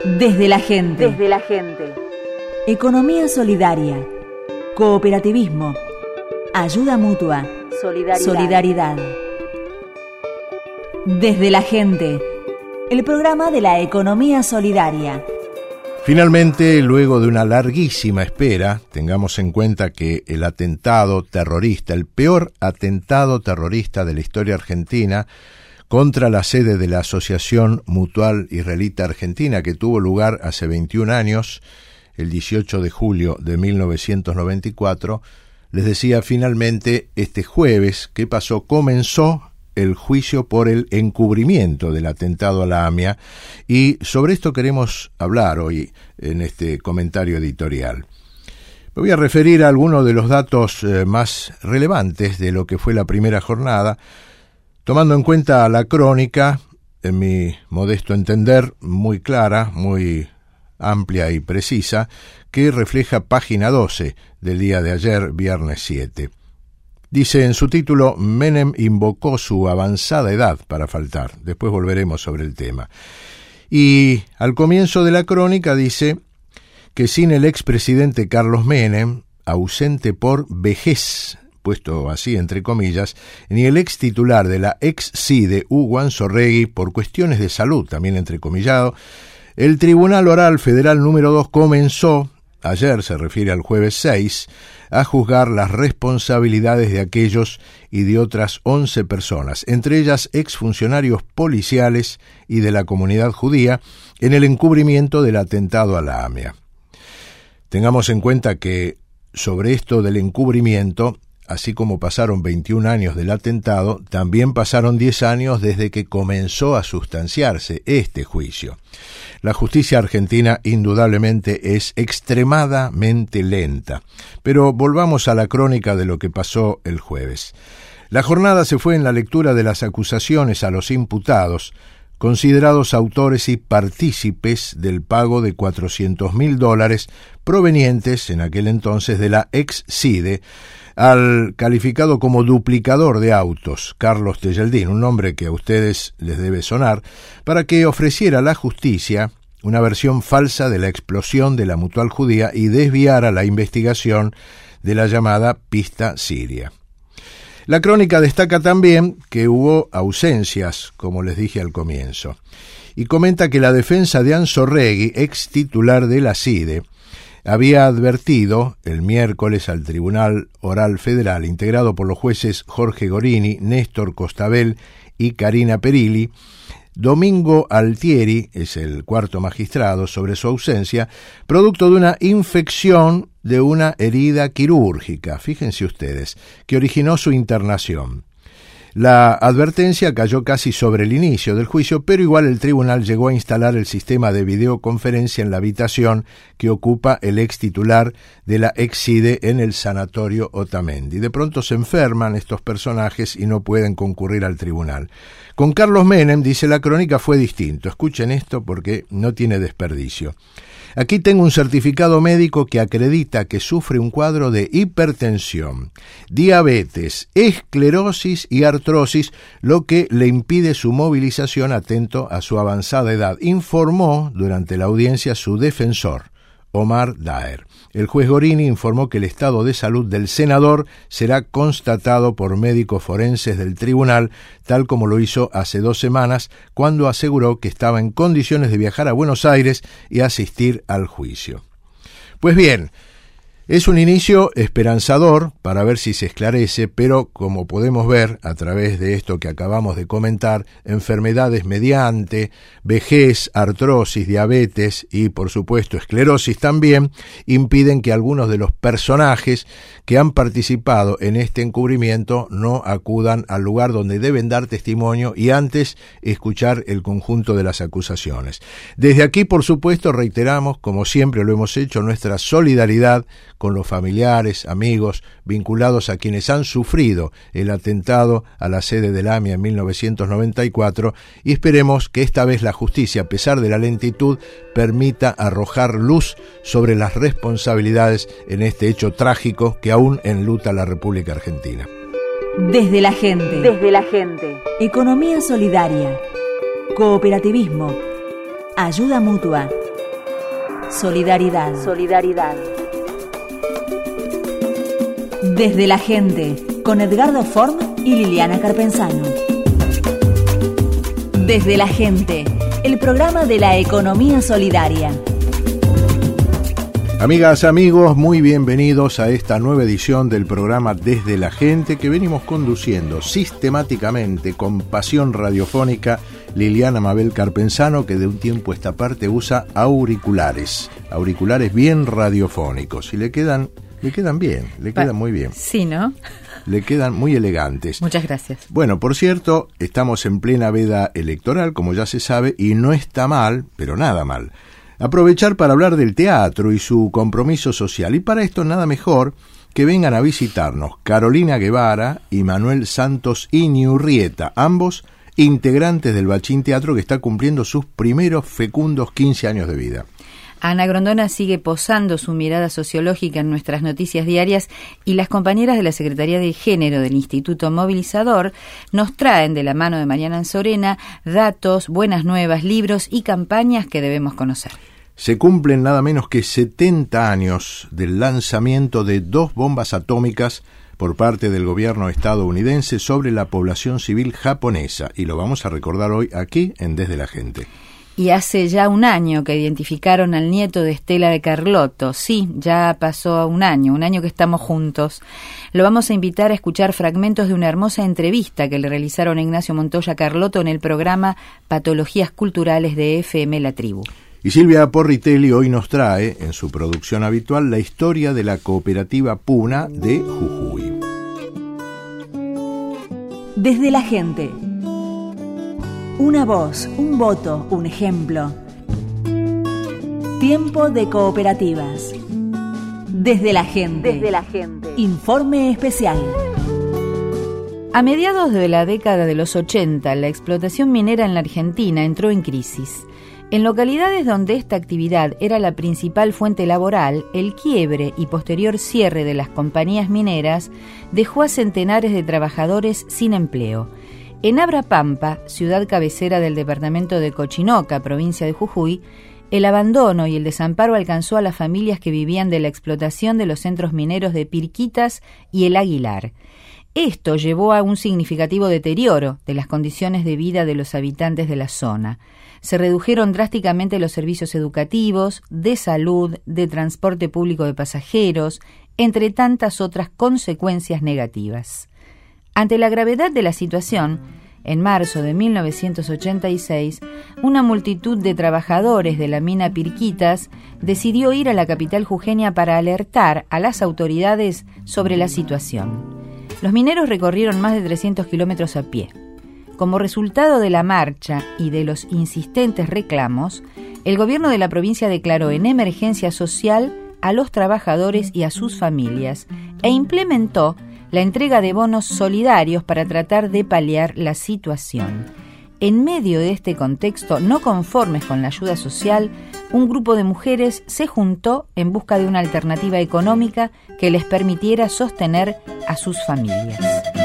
Desde la gente. Desde la gente. Economía solidaria. Cooperativismo. Ayuda mutua. Solidaridad. Desde la gente. El programa de la economía solidaria. Finalmente, luego de una larguísima espera, tengamos en cuenta que el atentado terrorista, el peor atentado terrorista de la historia argentina, contra la sede de la Asociación Mutual Israelita Argentina, que tuvo lugar hace 21 años, el 18 de julio de 1994, les decía finalmente este jueves, ¿qué pasó? Comenzó el juicio por el encubrimiento del atentado a la AMIA, y sobre esto queremos hablar hoy en este comentario editorial. Me voy a referir a algunos de los datos más relevantes de lo que fue la primera jornada, tomando en cuenta la crónica, en mi modesto entender, muy clara, muy amplia y precisa, que refleja página 12 del día de ayer, viernes 7. Dice en su título, Menem invocó su avanzada edad para faltar. Después volveremos sobre el tema. Y al comienzo de la crónica dice que sin el expresidente Carlos Menem, ausente por vejez, puesto así entre comillas, ni el ex titular de la ex CIDE, Hugo Anzorregui, por cuestiones de salud, también entrecomillado, el Tribunal Oral Federal número 2 comenzó, ayer se refiere al jueves 6, a juzgar las responsabilidades de aquellos y de otras 11 personas, entre ellas exfuncionarios policiales y de la comunidad judía, en el encubrimiento del atentado a la AMIA. Tengamos en cuenta que sobre esto del encubrimiento, así como pasaron 21 años del atentado, también pasaron 10 años desde que comenzó a sustanciarse este juicio. La justicia argentina indudablemente es extremadamente lenta, pero volvamos a la crónica de lo que pasó el jueves. La jornada se fue en la lectura de las acusaciones a los imputados, considerados autores y partícipes del pago de $400.000 provenientes en aquel entonces de la ex CIDE, al calificado como duplicador de autos, Carlos Tejeldín, un nombre que a ustedes les debe sonar, para que ofreciera a la justicia una versión falsa de la explosión de la Mutual Judía y desviara la investigación de la llamada pista siria. La crónica destaca también que hubo ausencias, como les dije al comienzo, y comenta que la defensa de Anzorregui, ex titular de la CIDE, había advertido el miércoles al Tribunal Oral Federal, integrado por los jueces Jorge Gorini, Néstor Costabel y Karina Perilli. Domingo Altieri es el cuarto magistrado, sobre su ausencia, producto de una infección de una herida quirúrgica, fíjense ustedes, que originó su internación. La advertencia cayó casi sobre el inicio del juicio, pero igual el tribunal llegó a instalar el sistema de videoconferencia en la habitación que ocupa el ex titular de la ex CIDE en el sanatorio Otamendi. De pronto se enferman estos personajes y no pueden concurrir al tribunal. Con Carlos Menem, dice la crónica, fue distinto. Escuchen esto porque no tiene desperdicio. Aquí tengo un certificado médico que acredita que sufre un cuadro de hipertensión, diabetes, esclerosis y artrosis, lo que le impide su movilización atento a su avanzada edad, informó durante la audiencia su defensor, Omar Daer. El juez Gorini informó que el estado de salud del senador será constatado por médicos forenses del tribunal, tal como lo hizo hace 2 semanas, cuando aseguró que estaba en condiciones de viajar a Buenos Aires y asistir al juicio. Pues bien, es un inicio esperanzador para ver si se esclarece, pero como podemos ver a través de esto que acabamos de comentar, enfermedades mediante, vejez, artrosis, diabetes y por supuesto esclerosis también, impiden que algunos de los personajes que han participado en este encubrimiento no acudan al lugar donde deben dar testimonio y antes escuchar el conjunto de las acusaciones. Desde aquí, por supuesto, reiteramos, como siempre lo hemos hecho, nuestra solidaridad con los familiares, amigos, vinculados a quienes han sufrido el atentado a la sede del AMIA en 1994 y esperemos que esta vez la justicia, a pesar de la lentitud, permita arrojar luz sobre las responsabilidades en este hecho trágico que aún enluta la República Argentina. Desde la gente. Desde la gente. Economía solidaria. Cooperativismo. Ayuda mutua. solidaridad. Desde la gente, con Edgardo Form y Liliana Carpenzano. Desde la gente, el programa de la economía solidaria. Amigas, amigos, muy bienvenidos a esta nueva edición del programa Desde la Gente que venimos conduciendo sistemáticamente con pasión radiofónica Liliana Mabel Carpenzano, que de un tiempo a esta parte usa auriculares bien radiofónicos y le quedan bien, le quedan muy bien. Sí, ¿no? Le quedan muy elegantes. Muchas gracias. Bueno, por cierto, estamos en plena veda electoral, como ya se sabe, y no está mal, pero nada mal, aprovechar para hablar del teatro y su compromiso social. Y para esto nada mejor que vengan a visitarnos Carolina Guevara y Manuel Santos Iñurrieta, ambos integrantes del Bachín Teatro, que está cumpliendo sus primeros fecundos 15 años de vida. Ana Grondona sigue posando su mirada sociológica en nuestras noticias diarias y las compañeras de la Secretaría de Género del Instituto Movilizador nos traen de la mano de Mariana Anzorena datos, buenas nuevas, libros y campañas que debemos conocer. Se cumplen nada menos que 70 años del lanzamiento de 2 bombas atómicas por parte del gobierno estadounidense sobre la población civil japonesa, y lo vamos a recordar hoy aquí en Desde la Gente. Y hace ya un año que identificaron al nieto de Estela de Carlotto. Sí, ya pasó un año que estamos juntos. Lo vamos a invitar a escuchar fragmentos de una hermosa entrevista que le realizaron a Ignacio Montoya Carlotto en el programa Patologías Culturales de FM La Tribu. Y Silvia Porritelli hoy nos trae, en su producción habitual, la historia de la cooperativa Puna de Jujuy. Desde la gente. Una voz, un voto, un ejemplo. Tiempo de cooperativas. Desde la gente. Informe especial. A mediados de la década de los 80, la explotación minera en la Argentina entró en crisis. En localidades donde esta actividad era la principal fuente laboral, el quiebre y posterior cierre de las compañías mineras dejó a centenares de trabajadores sin empleo. En Abra Pampa, ciudad cabecera del departamento de Cochinoca, provincia de Jujuy, el abandono y el desamparo alcanzó a las familias que vivían de la explotación de los centros mineros de Pirquitas y El Aguilar. Esto llevó a un significativo deterioro de las condiciones de vida de los habitantes de la zona. Se redujeron drásticamente los servicios educativos, de salud, de transporte público de pasajeros, entre tantas otras consecuencias negativas. Ante la gravedad de la situación, en marzo de 1986, una multitud de trabajadores de la mina Pirquitas decidió ir a la capital jujeña para alertar a las autoridades sobre la situación. Los mineros recorrieron más de 300 kilómetros a pie. Como resultado de la marcha y de los insistentes reclamos, el gobierno de la provincia declaró en emergencia social a los trabajadores y a sus familias e implementó la entrega de bonos solidarios para tratar de paliar la situación. En medio de este contexto, no conformes con la ayuda social, un grupo de mujeres se juntó en busca de una alternativa económica que les permitiera sostener a sus familias.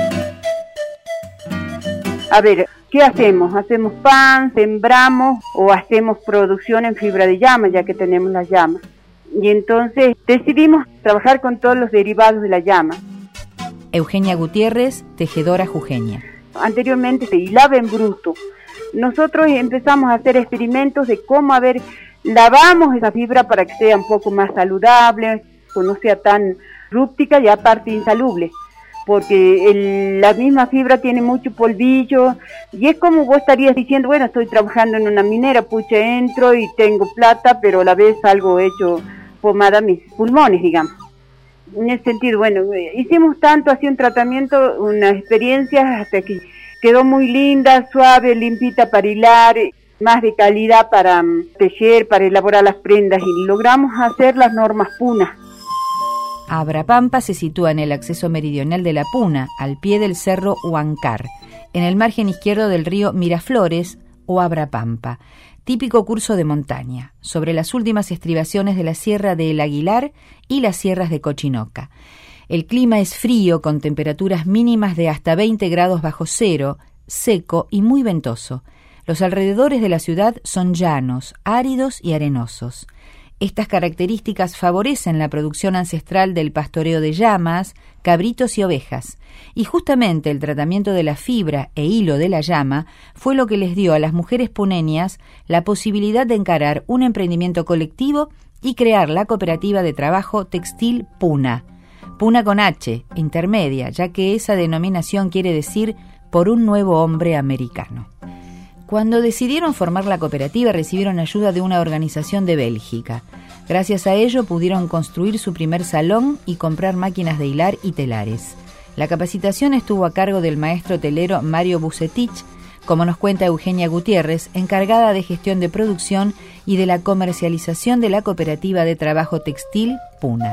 A ver, ¿qué hacemos? ¿Hacemos pan, sembramos o hacemos producción en fibra de llama, ya que tenemos las llamas? Y entonces decidimos trabajar con todos los derivados de la llama. Eugenia Gutiérrez, tejedora jujeña. Anteriormente se hilaba en bruto. Nosotros empezamos a hacer experimentos de cómo, lavamos esa fibra para que sea un poco más saludable, que no sea tan rústica y aparte insalubre, porque la misma fibra tiene mucho polvillo y es como vos estarías diciendo, bueno, estoy trabajando en una minera, pucha, entro y tengo plata, pero a la vez algo hecho pomada mis pulmones, digamos. En ese sentido, bueno, hicimos tanto, así un tratamiento, unas experiencias, hasta que quedó muy linda, suave, limpita para hilar, más de calidad para tejer, para elaborar las prendas, y logramos hacer las normas Puna. Abra Pampa se sitúa en el acceso meridional de la Puna, al pie del cerro Huancar, en el margen izquierdo del río Miraflores o Abra Pampa, típico curso de montaña, sobre las últimas estribaciones de la Sierra de El Aguilar y las sierras de Cochinoca. El clima es frío, con temperaturas mínimas de hasta 20 grados bajo cero, seco y muy ventoso. Los alrededores de la ciudad son llanos, áridos y arenosos. Estas características favorecen la producción ancestral del pastoreo de llamas, cabritos y ovejas, y justamente el tratamiento de la fibra e hilo de la llama fue lo que les dio a las mujeres puneñas la posibilidad de encarar un emprendimiento colectivo y crear la cooperativa de trabajo textil Puna. Puna con H, intermedia, ya que esa denominación quiere decir por un nuevo hombre americano. Cuando decidieron formar la cooperativa recibieron ayuda de una organización de Bélgica. Gracias a ello pudieron construir su primer salón y comprar máquinas de hilar y telares. La capacitación estuvo a cargo del maestro telero Mario Bucetich, como nos cuenta Eugenia Gutiérrez, encargada de gestión de producción y de la comercialización de la cooperativa de trabajo textil Puna.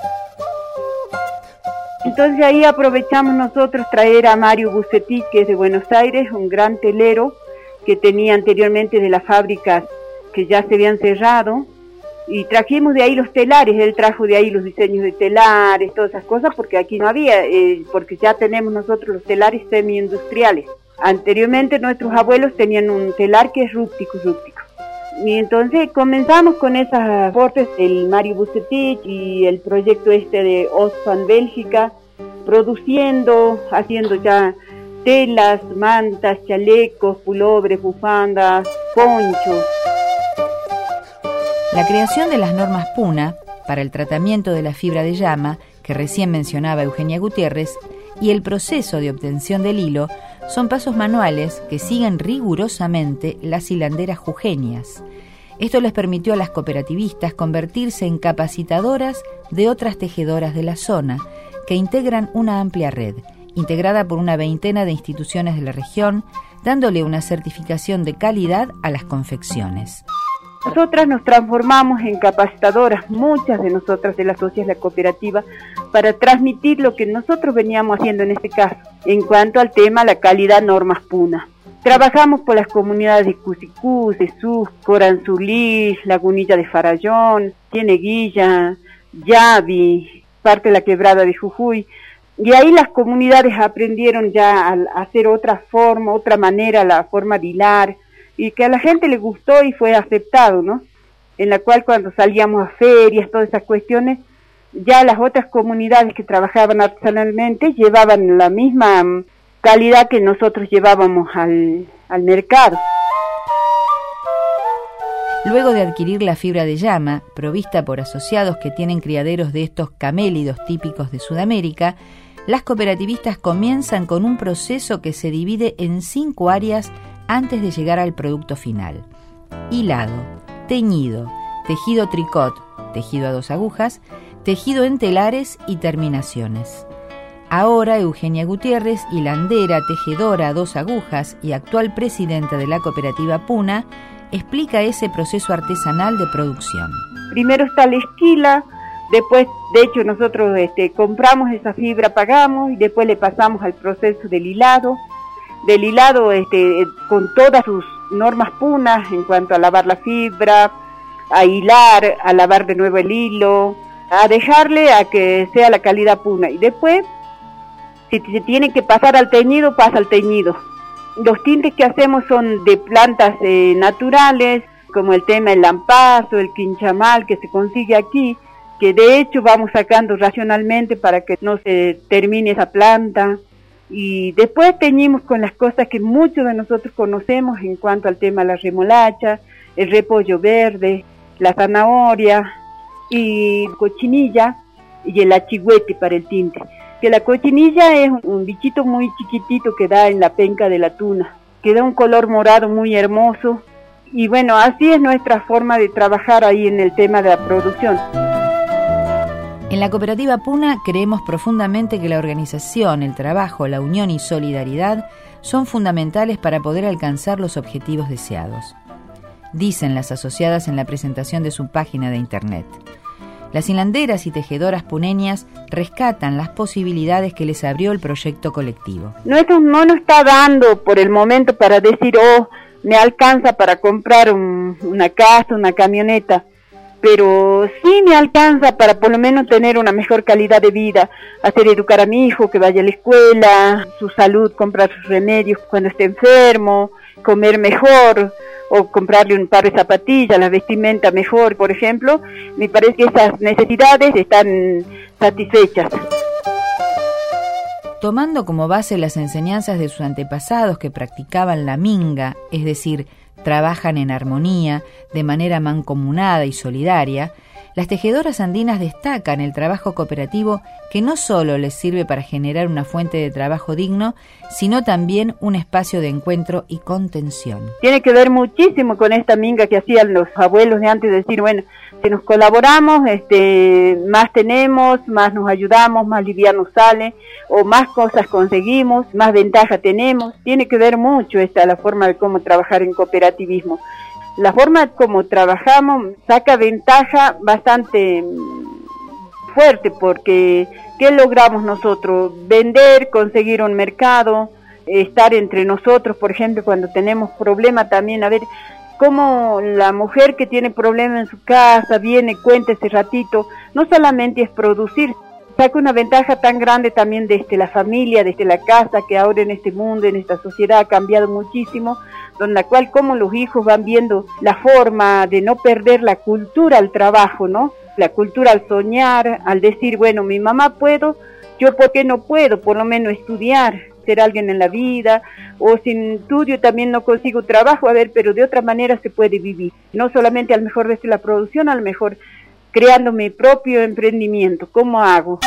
Entonces ahí aprovechamos nosotros traer a Mario Bucetich, que es de Buenos Aires, un gran telero que tenía anteriormente de las fábricas que ya se habían cerrado, y trajimos de ahí los telares. Él trajo de ahí los diseños de telares, todas esas cosas, porque aquí no había, porque ya tenemos nosotros los telares semi-industriales. Anteriormente nuestros abuelos tenían un telar que es rústico. Y entonces comenzamos con esas aportes del Mario Bucetich y el proyecto de Osfan Bélgica, produciendo, haciendo ya telas, mantas, chalecos, pulobres, bufandas, ponchos. La creación de las normas Puna para el tratamiento de la fibra de llama, que recién mencionaba Eugenia Gutiérrez, y el proceso de obtención del hilo son pasos manuales que siguen rigurosamente las hilanderas jujeñas. Esto les permitió a las cooperativistas convertirse en capacitadoras de otras tejedoras de la zona, que integran una amplia red, integrada por una veintena de instituciones de la región, dándole una certificación de calidad a las confecciones. Nosotras nos transformamos en capacitadoras, muchas de nosotras de las socias de la cooperativa, para transmitir lo que nosotros veníamos haciendo en este caso, en cuanto al tema la calidad normas Puna. Trabajamos por las comunidades de Cusicú, de Sus, Coranzulí, Lagunilla de Farallón, Cieneguilla, Yavi, parte de la quebrada de Jujuy. Y ahí las comunidades aprendieron ya a hacer otra forma, otra manera, la forma de hilar, y que a la gente le gustó y fue aceptado, ¿no? En la cual cuando salíamos a ferias, todas esas cuestiones, ya las otras comunidades que trabajaban artesanalmente llevaban la misma calidad que nosotros llevábamos al mercado. Luego de adquirir la fibra de llama, provista por asociados que tienen criaderos de estos camélidos típicos de Sudamérica, las cooperativistas comienzan con un proceso que se divide en 5 áreas antes de llegar al producto final: hilado, teñido, tejido tricot, tejido a 2 agujas, tejido en telares y terminaciones. Ahora Eugenia Gutiérrez, hilandera, tejedora a 2 agujas y actual presidenta de la cooperativa Puna, explica ese proceso artesanal de producción. Primero está la esquila, después, de hecho, nosotros compramos esa fibra, pagamos, y después le pasamos al proceso del hilado, con todas sus normas Punas en cuanto a lavar la fibra, a hilar, a lavar de nuevo el hilo, a dejarle a que sea la calidad Puna. Y después, si se tiene que pasar al teñido, pasa al teñido. Los tintes que hacemos son de plantas naturales, como el tema del lampazo, el quinchamal que se consigue aquí, que de hecho vamos sacando racionalmente para que no se termine esa planta. Y después teñimos con las cosas que muchos de nosotros conocemos en cuanto al tema de la remolacha, el repollo verde, la zanahoria y cochinilla y el achigüete para el tinte. Que la cochinilla es un bichito muy chiquitito que da en la penca de la tuna, que da un color morado muy hermoso. Y bueno, así es nuestra forma de trabajar ahí en el tema de la producción. En la cooperativa Puna creemos profundamente que la organización, el trabajo, la unión y solidaridad son fundamentales para poder alcanzar los objetivos deseados. Dicen las asociadas en la presentación de su página de internet. Las hilanderas y tejedoras puneñas rescatan las posibilidades que les abrió el proyecto colectivo. Nuestro no nos está dando por el momento para decir, me alcanza para comprar una casa, una camioneta, pero sí me alcanza para por lo menos tener una mejor calidad de vida, hacer educar a mi hijo, que vaya a la escuela, su salud, comprar sus remedios cuando esté enfermo, comer mejor, o comprarle un par de zapatillas, la vestimenta mejor, por ejemplo, me parece que esas necesidades están satisfechas. Tomando como base las enseñanzas de sus antepasados que practicaban la minga, es decir, trabajan en armonía, de manera mancomunada y solidaria, las tejedoras andinas destacan el trabajo cooperativo que no solo les sirve para generar una fuente de trabajo digno, sino también un espacio de encuentro y contención. Tiene que ver muchísimo con esta minga que hacían los abuelos de antes, de decir, bueno, si nos colaboramos, más tenemos, más nos ayudamos, más liviano sale, o más cosas conseguimos, más ventaja tenemos. Tiene que ver mucho la forma de cómo trabajar en cooperativismo. La forma como trabajamos saca ventaja bastante fuerte, porque ¿qué logramos nosotros? Vender, conseguir un mercado, estar entre nosotros, por ejemplo, cuando tenemos problema también, a ver, cómo la mujer que tiene problema en su casa viene, cuenta ese ratito, no solamente es producir, saca una ventaja tan grande también desde la familia, desde la casa, que ahora en este mundo, en esta sociedad ha cambiado muchísimo, donde la cual como los hijos van viendo la forma de no perder la cultura al trabajo, ¿no? La cultura al soñar, al decir, bueno, mi mamá puedo, yo por qué no puedo, por lo menos estudiar, ser alguien en la vida, o sin estudio también no consigo trabajo, a ver, pero de otra manera se puede vivir, no solamente a lo mejor desde la producción, a lo mejor creando mi propio emprendimiento. ¿Cómo hago?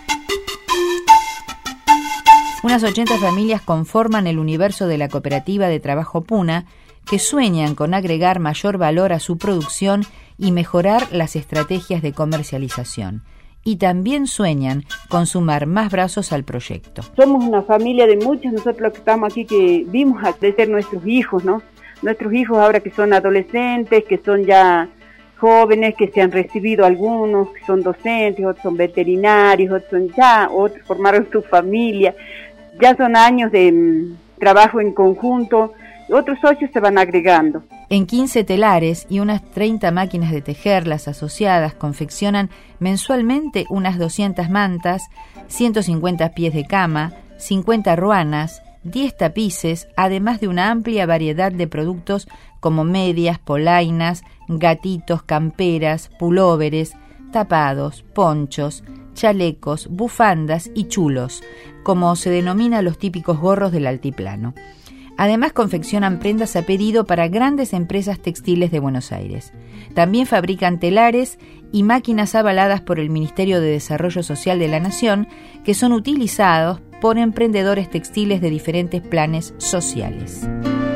Unas 80 familias conforman el universo de la cooperativa de trabajo Puna, que sueñan con agregar mayor valor a su producción y mejorar las estrategias de comercialización. Y también sueñan con sumar más brazos al proyecto. Somos una familia de muchos, nosotros los que estamos aquí, que vimos a crecer nuestros hijos, ¿no? Nuestros hijos ahora que son adolescentes, que son ya jóvenes, que se han recibido algunos, que son docentes, otros son veterinarios, otros formaron su familia. Ya son años de trabajo en conjunto, otros socios se van agregando. En 15 telares y unas 30 máquinas de tejer, las asociadas confeccionan mensualmente unas 200 mantas, 150 pies de cama, 50 ruanas, 10 tapices, además de una amplia variedad de productos como medias, polainas, gatitos, camperas, pulóveres, tapados, ponchos, chalecos, bufandas y chulos, como se denomina los típicos gorros del altiplano. Además confeccionan prendas a pedido para grandes empresas textiles de Buenos Aires. También fabrican telares y máquinas avaladas por el Ministerio de Desarrollo Social de la Nación, que son utilizados por emprendedores textiles de diferentes planes sociales.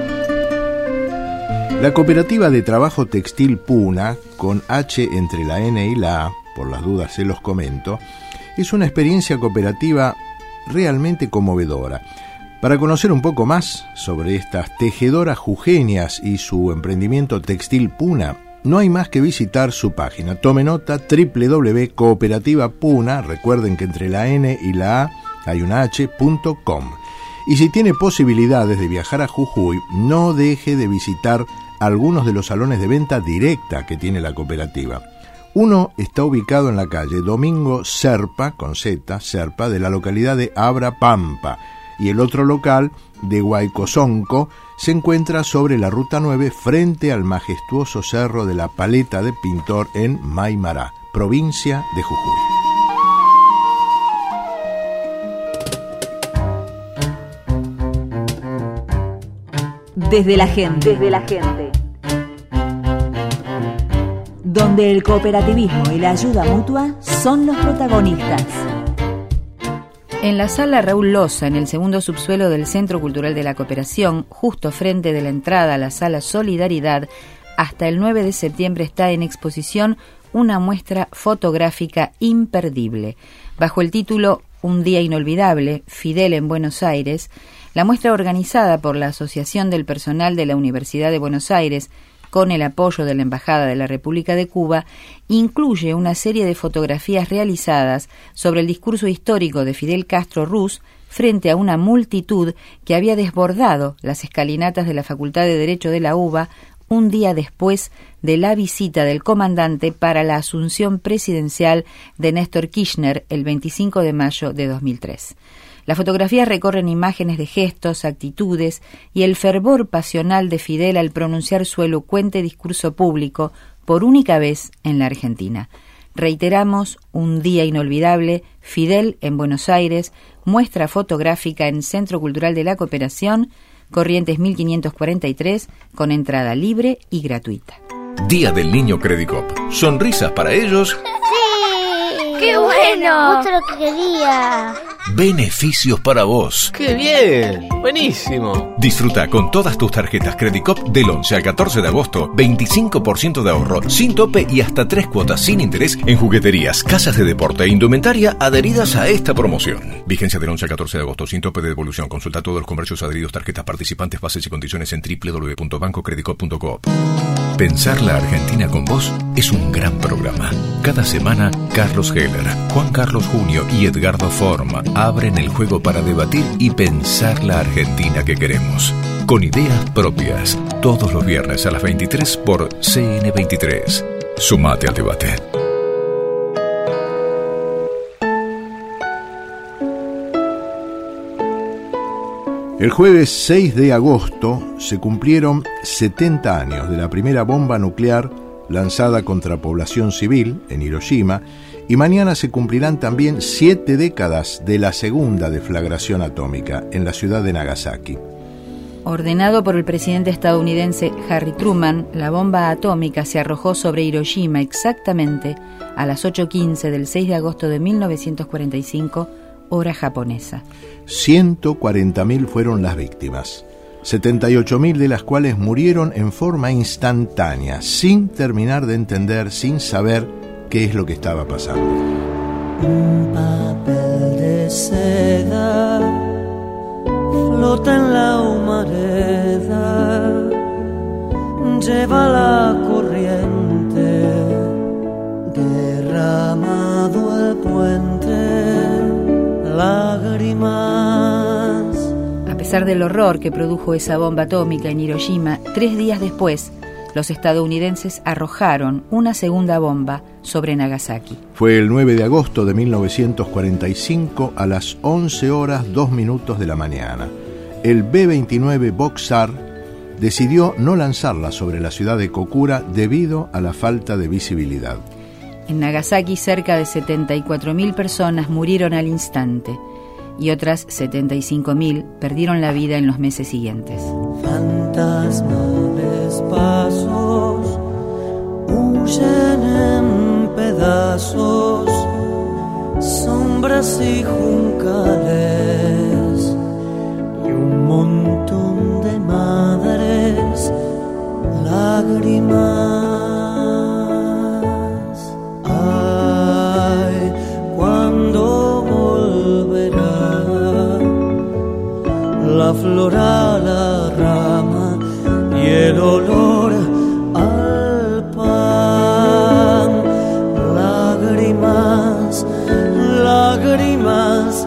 La cooperativa de trabajo textil Puna, con H entre la N y la A, por las dudas se los comento, es una experiencia cooperativa realmente conmovedora. Para conocer un poco más sobre estas tejedoras jujeñas y su emprendimiento textil Puna, no hay más que visitar su página. Tome nota, www.cooperativapuna, recuerden que entre la N y la A hay una H.com. Y si tiene posibilidades de viajar a Jujuy, no deje de visitar algunos de los salones de venta directa que tiene la cooperativa. Uno está ubicado en la calle Domingo Serpa, con Z, Serpa, de la localidad de Abra Pampa, y el otro local, de Huaycozonco, se encuentra sobre la Ruta 9 frente al majestuoso cerro de la Paleta de Pintor en Maimará, provincia de Jujuy. Desde la gente. Donde el cooperativismo y la ayuda mutua son los protagonistas. En la sala Raúl Loza, en el segundo subsuelo del Centro Cultural de la Cooperación, justo frente de la entrada a la sala Solidaridad, hasta el 9 de septiembre está en exposición una muestra fotográfica imperdible. Bajo el título Un día inolvidable, Fidel en Buenos Aires, la muestra, organizada por la Asociación del Personal de la Universidad de Buenos Aires, con el apoyo de la Embajada de la República de Cuba, incluye una serie de fotografías realizadas sobre el discurso histórico de Fidel Castro Ruz frente a una multitud que había desbordado las escalinatas de la Facultad de Derecho de la UBA un día después de la visita del comandante para la asunción presidencial de Néstor Kirchner el 25 de mayo de 2003. Las fotografías recorren imágenes de gestos, actitudes y el fervor pasional de Fidel al pronunciar su elocuente discurso público por única vez en la Argentina. Reiteramos, un día inolvidable, Fidel en Buenos Aires, muestra fotográfica en Centro Cultural de la Cooperación, Corrientes 1543, con entrada libre y gratuita. Día del Niño Credicop. ¿Sonrisas para ellos? ¡Sí! ¡Qué bueno! Justo lo que quería. Beneficios para vos. ¡Qué bien! ¡Buenísimo! Disfruta con todas tus tarjetas Credicop del 11 al 14 de agosto 25% de ahorro, sin tope y hasta 3 cuotas sin interés en jugueterías, casas de deporte e indumentaria adheridas a esta promoción. Vigencia del 11 al 14 de agosto, sin tope de devolución. Consulta todos los comercios adheridos, tarjetas participantes, bases y condiciones en www.bancocredicop.com. Pensar la Argentina con vos es un gran programa. Cada semana, Carlos Heller, Juan Carlos Junio y Edgardo Forma abren el juego para debatir y pensar la Argentina que queremos. Con ideas propias, todos los viernes a las 23 por CN23. Sumate al debate. El jueves 6 de agosto se cumplieron 70 años de la primera bomba nuclear lanzada contra población civil en Hiroshima, y mañana se cumplirán también 7 décadas de la segunda deflagración atómica en la ciudad de Nagasaki. Ordenado por el presidente estadounidense Harry Truman, la bomba atómica se arrojó sobre Hiroshima exactamente a las 8:15 del 6 de agosto de 1945, hora japonesa. 140.000 fueron las víctimas, 78.000 de las cuales murieron en forma instantánea, sin terminar de entender, sin saber qué es lo que estaba pasando. Un papel de seda flota en la humareda, lleva la corriente, derramado el puente, lágrimas. A pesar del horror que produjo esa bomba atómica en Hiroshima, 3 días después, los estadounidenses arrojaron una segunda bomba sobre Nagasaki. Fue el 9 de agosto de 1945 a las 11:02 de la mañana. El B-29 Boxer decidió no lanzarla sobre la ciudad de Kokura debido a la falta de visibilidad. En Nagasaki, cerca de 74.000 personas murieron al instante y otras 75.000 perdieron la vida en los meses siguientes. Fantasmales pasos huyen en pedazos, sombras y juncales, y un montón de madres, lágrimas. Ay, ¿cuándo volverá la flor a la rama y el olor al pan? Lágrimas, lágrimas,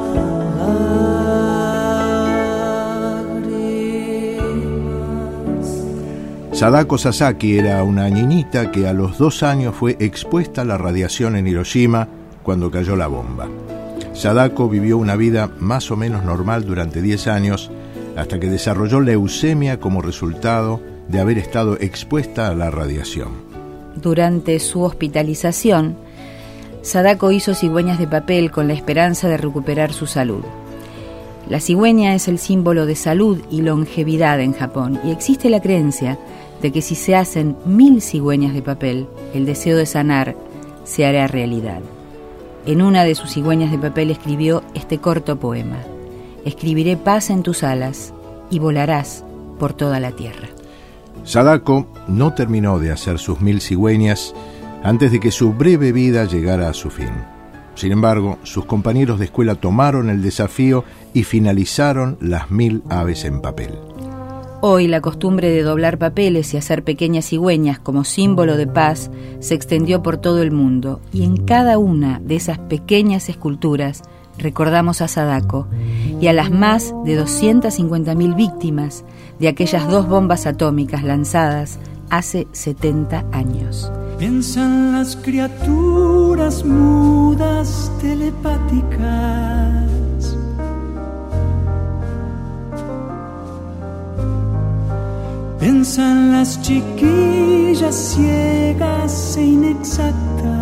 lágrimas. Sadako Sasaki era una niñita que a los 2 años fue expuesta a la radiación en Hiroshima cuando cayó la bomba. Sadako vivió una vida más o menos normal durante 10 años, hasta que desarrolló leucemia como resultado de haber estado expuesta a la radiación. Durante su hospitalización, Sadako hizo cigüeñas de papel con la esperanza de recuperar su salud. La cigüeña es el símbolo de salud y longevidad en Japón, y existe la creencia de que si se hacen 1000 cigüeñas de papel, el deseo de sanar se hará realidad. En una de sus cigüeñas de papel escribió este corto poema: escribiré paz en tus alas y volarás por toda la tierra. Sadako no terminó de hacer sus 1000 cigüeñas antes de que su breve vida llegara a su fin. Sin embargo, sus compañeros de escuela tomaron el desafío y finalizaron las 1000 aves en papel. Hoy la costumbre de doblar papeles y hacer pequeñas cigüeñas como símbolo de paz se extendió por todo el mundo, y en cada una de esas pequeñas esculturas recordamos a Sadako y a las más de 250.000 víctimas de aquellas 2 bombas atómicas lanzadas hace 70 años. Piensan las criaturas mudas telepáticas Piensan las chiquillas ciegas e inexactas.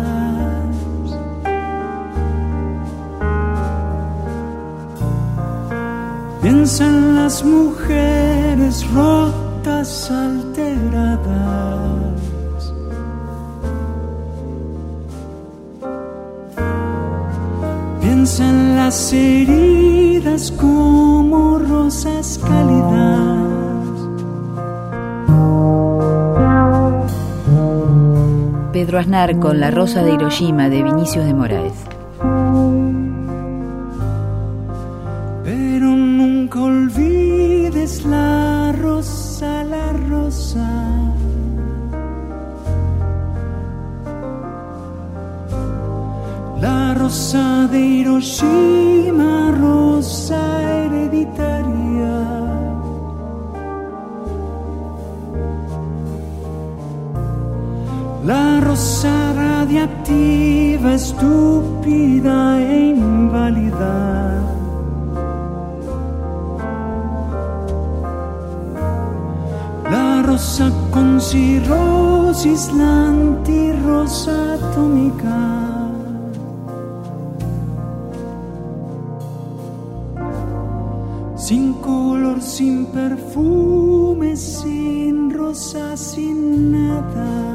Piensan las mujeres rotas, alteradas. Piensan las heridas como rosas cálidas. Pedro Aznar con La Rosa de Hiroshima de Vinicius de Moraes. Pero nunca olvides la rosa, la rosa. La rosa de Hiroshima, rosa hereditaria. La rosa radiactiva, estúpida e inválida. La rosa con cirrosis, la antirrosa atómica. Sin color, sin perfume, sin rosa, sin nada.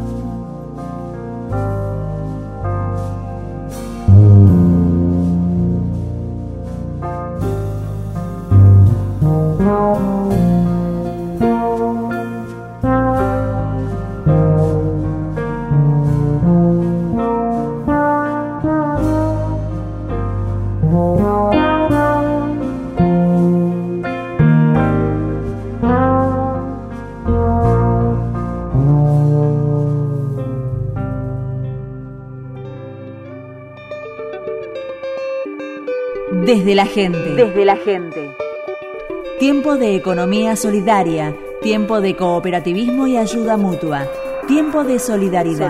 Desde la gente. Desde la gente. Tiempo de economía solidaria. Tiempo de cooperativismo y ayuda mutua. Tiempo de solidaridad.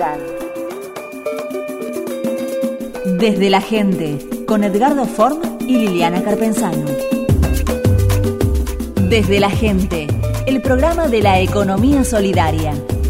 Desde la gente. Con Edgardo Form y Liliana Carpenzano. Desde la gente. El programa de la economía solidaria.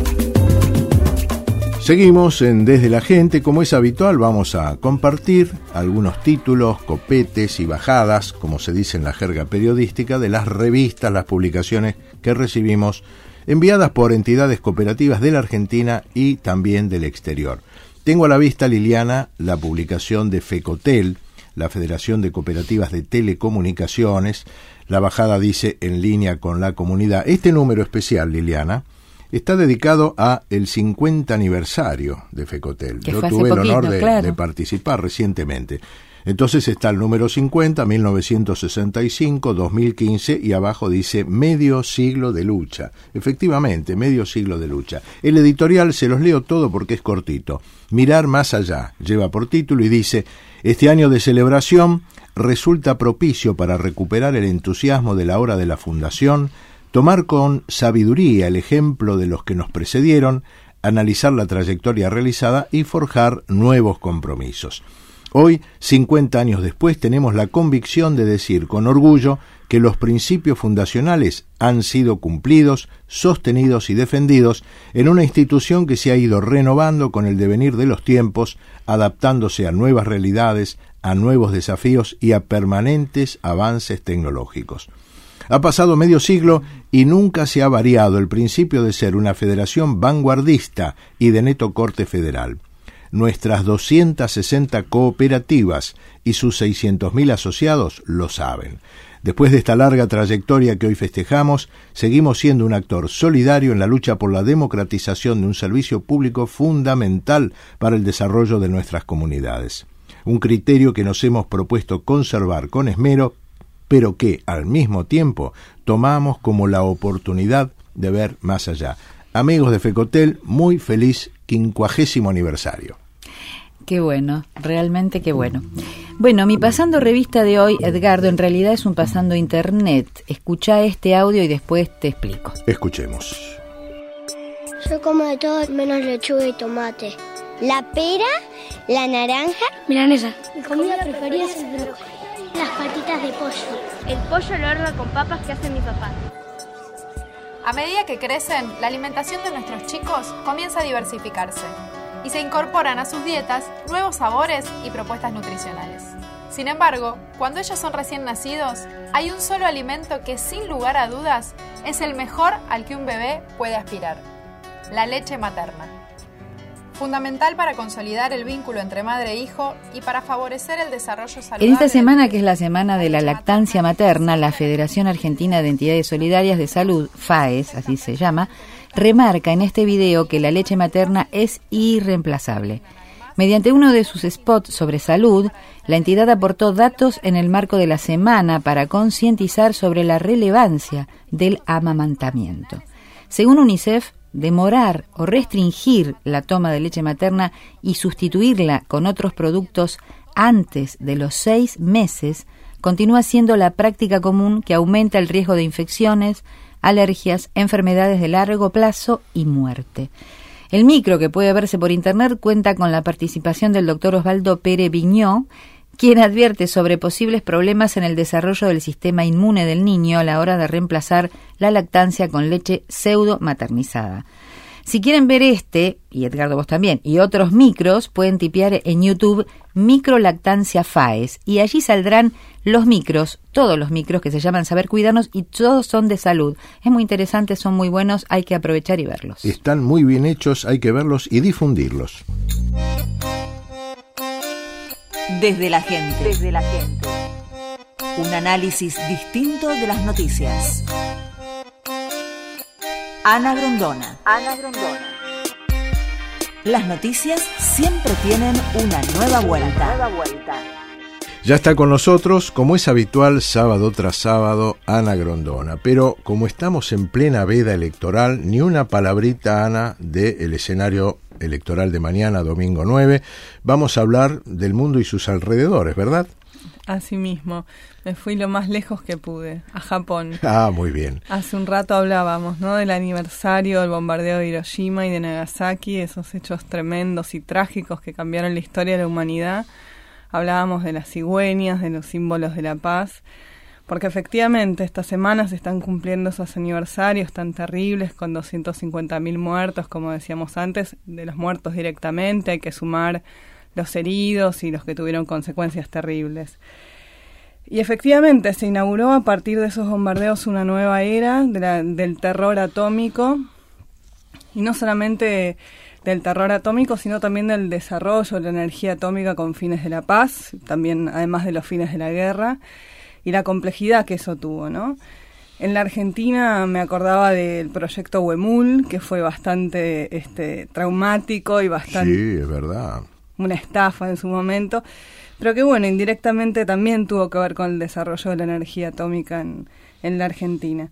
Seguimos en Desde la Gente. Como es habitual, vamos a compartir algunos títulos, copetes y bajadas, como se dice en la jerga periodística, de las revistas, las publicaciones que recibimos enviadas por entidades cooperativas de la Argentina y también del exterior. Tengo a la vista, Liliana, la publicación de FECOTEL, la Federación de Cooperativas de Telecomunicaciones. La bajada dice en línea con la comunidad. Este número especial, Liliana, está dedicado a el 50 aniversario de FECOTEL. Yo tuve el honor de participar recientemente. Entonces está el número 50, 1965, 2015, y abajo dice medio siglo de lucha. Efectivamente, medio siglo de lucha. El editorial se los leo todo porque es cortito. Mirar más allá, lleva por título y dice: este año de celebración resulta propicio para recuperar el entusiasmo de la hora de la fundación, tomar con sabiduría el ejemplo de los que nos precedieron, analizar la trayectoria realizada y forjar nuevos compromisos. Hoy, 50 años después, tenemos la convicción de decir con orgullo que los principios fundacionales han sido cumplidos, sostenidos y defendidos en una institución que se ha ido renovando con el devenir de los tiempos, adaptándose a nuevas realidades, a nuevos desafíos y a permanentes avances tecnológicos. Ha pasado medio siglo y nunca se ha variado el principio de ser una federación vanguardista y de neto corte federal. Nuestras 260 cooperativas y sus 600.000 asociados lo saben. Después de esta larga trayectoria que hoy festejamos, seguimos siendo un actor solidario en la lucha por la democratización de un servicio público fundamental para el desarrollo de nuestras comunidades. Un criterio que nos hemos propuesto conservar con esmero, pero que, al mismo tiempo, tomamos como la oportunidad de ver más allá. Amigos de FECOTEL, muy feliz 50º aniversario. Qué bueno, realmente qué bueno. Bueno, mi pasando revista de hoy, Edgardo, en realidad es un pasando internet. Escuchá este audio y después te explico. Escuchemos. Yo como de todo menos lechuga y tomate. La pera, la naranja, milanesa. Mi comida preferida es el brócoli. Las patitas de pollo. El pollo al horno con papas que hace mi papá. A medida que crecen, la alimentación de nuestros chicos comienza a diversificarse y se incorporan a sus dietas nuevos sabores y propuestas nutricionales. Sin embargo, cuando ellos son recién nacidos, hay un solo alimento que sin lugar a dudas es el mejor al que un bebé puede aspirar: la leche materna. Fundamental para consolidar el vínculo entre madre e hijo y para favorecer el desarrollo saludable. En esta semana, que es la semana de la lactancia materna, la Federación Argentina de Entidades Solidarias de Salud, FAES, así se llama, remarca en este video que la leche materna es irreemplazable. Mediante uno de sus spots sobre salud, la entidad aportó datos en el marco de la semana para concientizar sobre la relevancia del amamantamiento. Según UNICEF, demorar o restringir la toma de leche materna y sustituirla con otros productos antes de los 6 meses continúa siendo la práctica común que aumenta el riesgo de infecciones, alergias, enfermedades de largo plazo y muerte. El micro, que puede verse por internet, cuenta con la participación del doctor Osvaldo Pérez Viñó, quien advierte sobre posibles problemas en el desarrollo del sistema inmune del niño a la hora de reemplazar la lactancia con leche pseudo-maternizada. Si quieren ver este, y Edgardo vos también, y otros micros, pueden tipear en YouTube Microlactancia FAES, y allí saldrán los micros, todos los micros que se llaman Saber Cuidarnos, y todos son de salud. Es muy interesante, son muy buenos, hay que aprovechar y verlos. Están muy bien hechos, hay que verlos y difundirlos. Desde la gente. Desde la gente. Un análisis distinto de las noticias. Ana Grondona. Ana Grondona. Las noticias siempre tienen una nueva vuelta. Ya está con nosotros, como es habitual, sábado tras sábado, Ana Grondona. Pero como estamos en plena veda electoral, ni una palabrita, Ana, del escenario electoral de mañana, domingo 9. Vamos a hablar del mundo y sus alrededores, ¿verdad? Así mismo. Me fui lo más lejos que pude, a Japón. Ah, muy bien. Hace un rato hablábamos, ¿no?, del aniversario del bombardeo de Hiroshima y de Nagasaki, esos hechos tremendos y trágicos que cambiaron la historia de la humanidad. Hablábamos de las cigüeñas, de los símbolos de la paz, porque efectivamente estas semanas se están cumpliendo esos aniversarios tan terribles, con 250.000 muertos, como decíamos antes. De los muertos directamente hay que sumar los heridos y los que tuvieron consecuencias terribles. Y efectivamente se inauguró a partir de esos bombardeos una nueva era del terror atómico, y no solamente del terror atómico, sino también del desarrollo de la energía atómica con fines de la paz, también además de los fines de la guerra, y la complejidad que eso tuvo, ¿no? En la Argentina me acordaba del proyecto Huemul, que fue bastante traumático y bastante... Sí, es verdad. Una estafa en su momento, pero que bueno, indirectamente también tuvo que ver con el desarrollo de la energía atómica en la Argentina.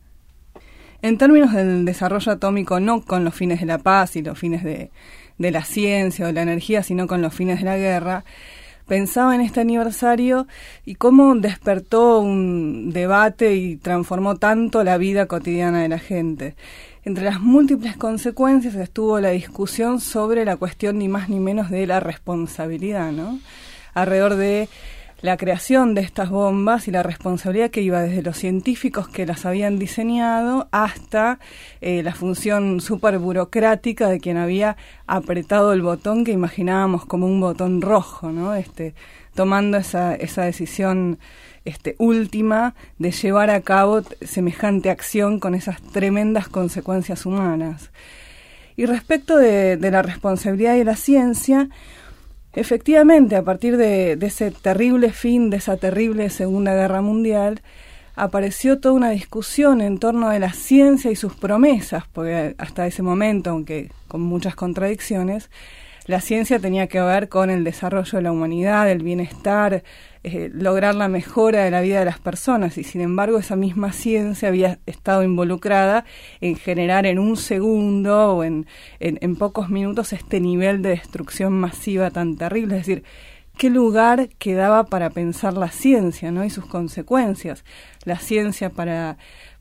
En términos del desarrollo atómico, no con los fines de la paz y los fines de la ciencia o de la energía, sino con los fines de la guerra, pensaba en este aniversario y cómo despertó un debate y transformó tanto la vida cotidiana de la gente. Entre las múltiples consecuencias estuvo la discusión sobre la cuestión ni más ni menos de la responsabilidad, ¿no? Alrededor de la creación de estas bombas y la responsabilidad que iba desde los científicos que las habían diseñado hasta la función súper burocrática de quien había apretado el botón que imaginábamos como un botón rojo, ¿no? Tomando esa decisión última de llevar a cabo semejante acción con esas tremendas consecuencias humanas. Y respecto de la responsabilidad y de la ciencia, efectivamente, a partir de ese terrible fin, de esa terrible Segunda Guerra Mundial, apareció toda una discusión en torno de la ciencia y sus promesas, porque hasta ese momento, aunque con muchas contradicciones, la ciencia tenía que ver con el desarrollo de la humanidad, el bienestar, lograr la mejora de la vida de las personas, y sin embargo esa misma ciencia había estado involucrada en generar en un segundo o en pocos minutos este nivel de destrucción masiva tan terrible. Es decir, ¿qué lugar quedaba para pensar la ciencia, ¿no?, y sus consecuencias? La ciencia para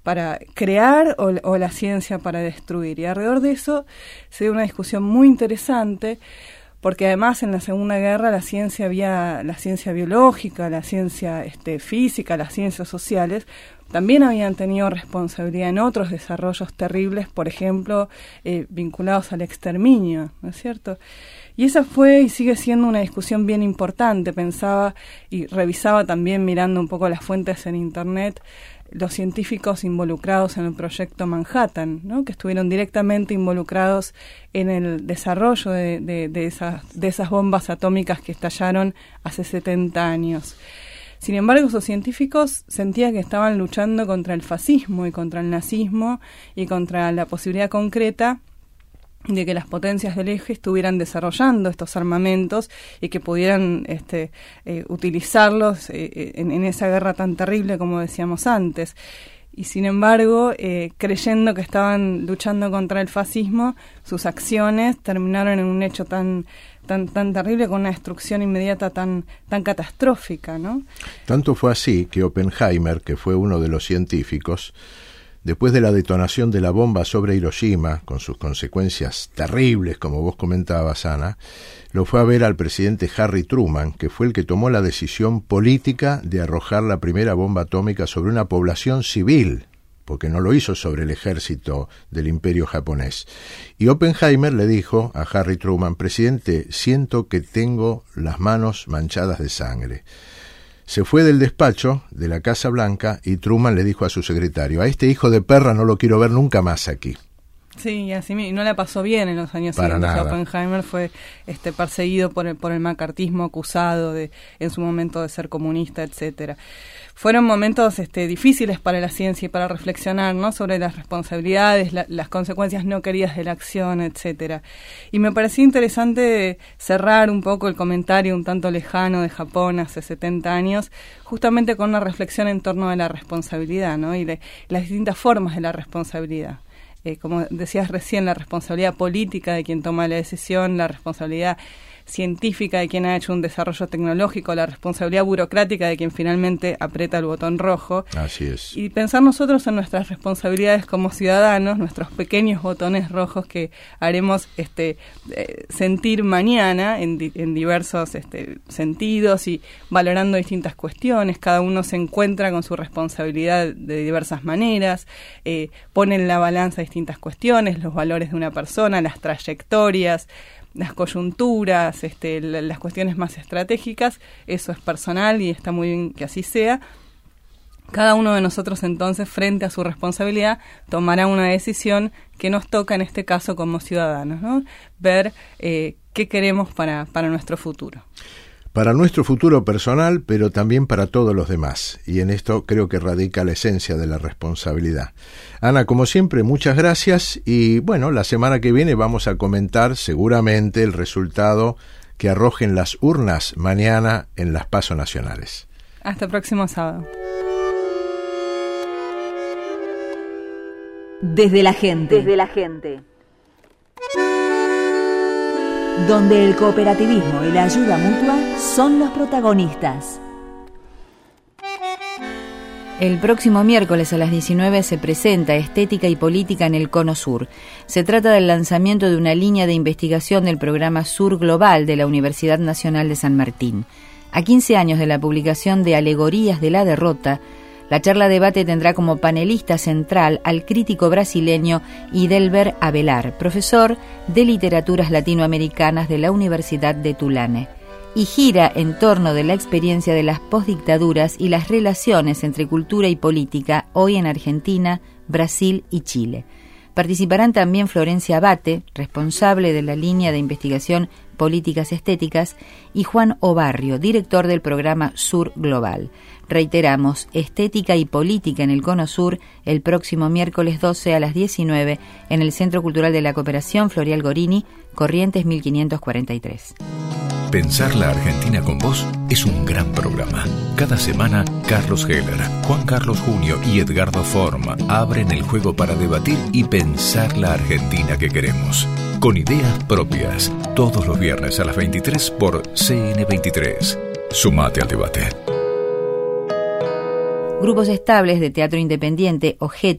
crear o la ciencia para destruir. Y alrededor de eso se dio una discusión muy interesante, porque además en la Segunda Guerra la ciencia biológica, la ciencia física, las ciencias sociales, también habían tenido responsabilidad en otros desarrollos terribles, por ejemplo, vinculados al exterminio, ¿no es cierto? Y esa fue y sigue siendo una discusión bien importante. Pensaba y revisaba también, mirando un poco las fuentes en Internet, los científicos involucrados en el proyecto Manhattan, ¿no? Que estuvieron directamente involucrados en el desarrollo de esas bombas atómicas que estallaron hace 70 años. Sin embargo, esos científicos sentían que estaban luchando contra el fascismo y contra el nazismo y contra la posibilidad concreta de que las potencias del eje estuvieran desarrollando estos armamentos y que pudieran utilizarlos en esa guerra tan terrible como decíamos antes. Y sin embargo, creyendo que estaban luchando contra el fascismo, sus acciones terminaron en un hecho tan terrible, con una destrucción inmediata tan catastrófica, ¿no? Tanto fue así que Oppenheimer, que fue uno de los científicos, después de la detonación de la bomba sobre Hiroshima, con sus consecuencias terribles, como vos comentabas, Ana, lo fue a ver al presidente Harry Truman, que fue el que tomó la decisión política de arrojar la primera bomba atómica sobre una población civil, porque no lo hizo sobre el ejército del Imperio japonés. Y Oppenheimer le dijo a Harry Truman: presidente, siento que tengo las manos manchadas de sangre. Se fue del despacho de la Casa Blanca y Truman le dijo a su secretario: a este hijo de perra no lo quiero ver nunca más aquí. Sí, y así no la pasó bien en los años Para 70. nada. Oppenheimer fue perseguido por el macartismo, acusado en su momento de ser comunista, etcétera. Fueron momentos difíciles para la ciencia y para reflexionar, ¿no?, sobre las responsabilidades, las consecuencias no queridas de la acción, etcétera. Y me parecía interesante cerrar un poco el comentario un tanto lejano de Japón hace 70 años, justamente con una reflexión en torno a la responsabilidad, ¿no?, y las distintas formas de la responsabilidad. Como decías recién, la responsabilidad política de quien toma la decisión, la responsabilidad científica de quien ha hecho un desarrollo tecnológico, la responsabilidad burocrática de quien finalmente aprieta el botón rojo. Así es. Y pensar nosotros en nuestras responsabilidades como ciudadanos, nuestros pequeños botones rojos que haremos sentir mañana en diversos sentidos y valorando distintas cuestiones. Cada uno se encuentra con su responsabilidad de diversas maneras, pone en la balanza distintas cuestiones, los valores de una persona, las trayectorias, las coyunturas, las cuestiones más estratégicas. Eso es personal y está muy bien que así sea. Cada uno de nosotros entonces, frente a su responsabilidad, tomará una decisión que nos toca en este caso como ciudadanos, ¿no? Ver qué queremos para nuestro futuro. Para nuestro futuro personal, pero también para todos los demás. Y en esto creo que radica la esencia de la responsabilidad. Ana, como siempre, muchas gracias. Y bueno, la semana que viene vamos a comentar seguramente el resultado que arrojen las urnas mañana en las PASO nacionales. Hasta el próximo sábado. Desde la gente. Desde la gente. Donde el cooperativismo y la ayuda mutua son los protagonistas. El próximo miércoles a las 19 se presenta Estética y Política en el Cono Sur. Se trata del lanzamiento de una línea de investigación del programa Sur Global de la Universidad Nacional de San Martín. A 15 años de la publicación de Alegorías de la Derrota, la charla debate tendrá como panelista central al crítico brasileño Idelber Avelar, profesor de Literaturas Latinoamericanas de la Universidad de Tulane, y gira en torno de la experiencia de las postdictaduras y las relaciones entre cultura y política hoy en Argentina, Brasil y Chile. Participarán también Florencia Abate, responsable de la línea de investigación Políticas Estéticas, y Juan Obarrio, director del programa Sur Global. Reiteramos, Estética y Política en el Cono Sur, el próximo miércoles 12 a las 19 en el Centro Cultural de la Cooperación Florial Gorini, Corrientes 1543. Pensar la Argentina con vos es un gran programa. Cada semana, Carlos Heller, Juan Carlos Junio y Edgardo Forma abren el juego para debatir y pensar la Argentina que queremos. Con ideas propias, todos los viernes a las 23 por CN23. Sumate al debate. Grupos estables de teatro independiente, OGETI,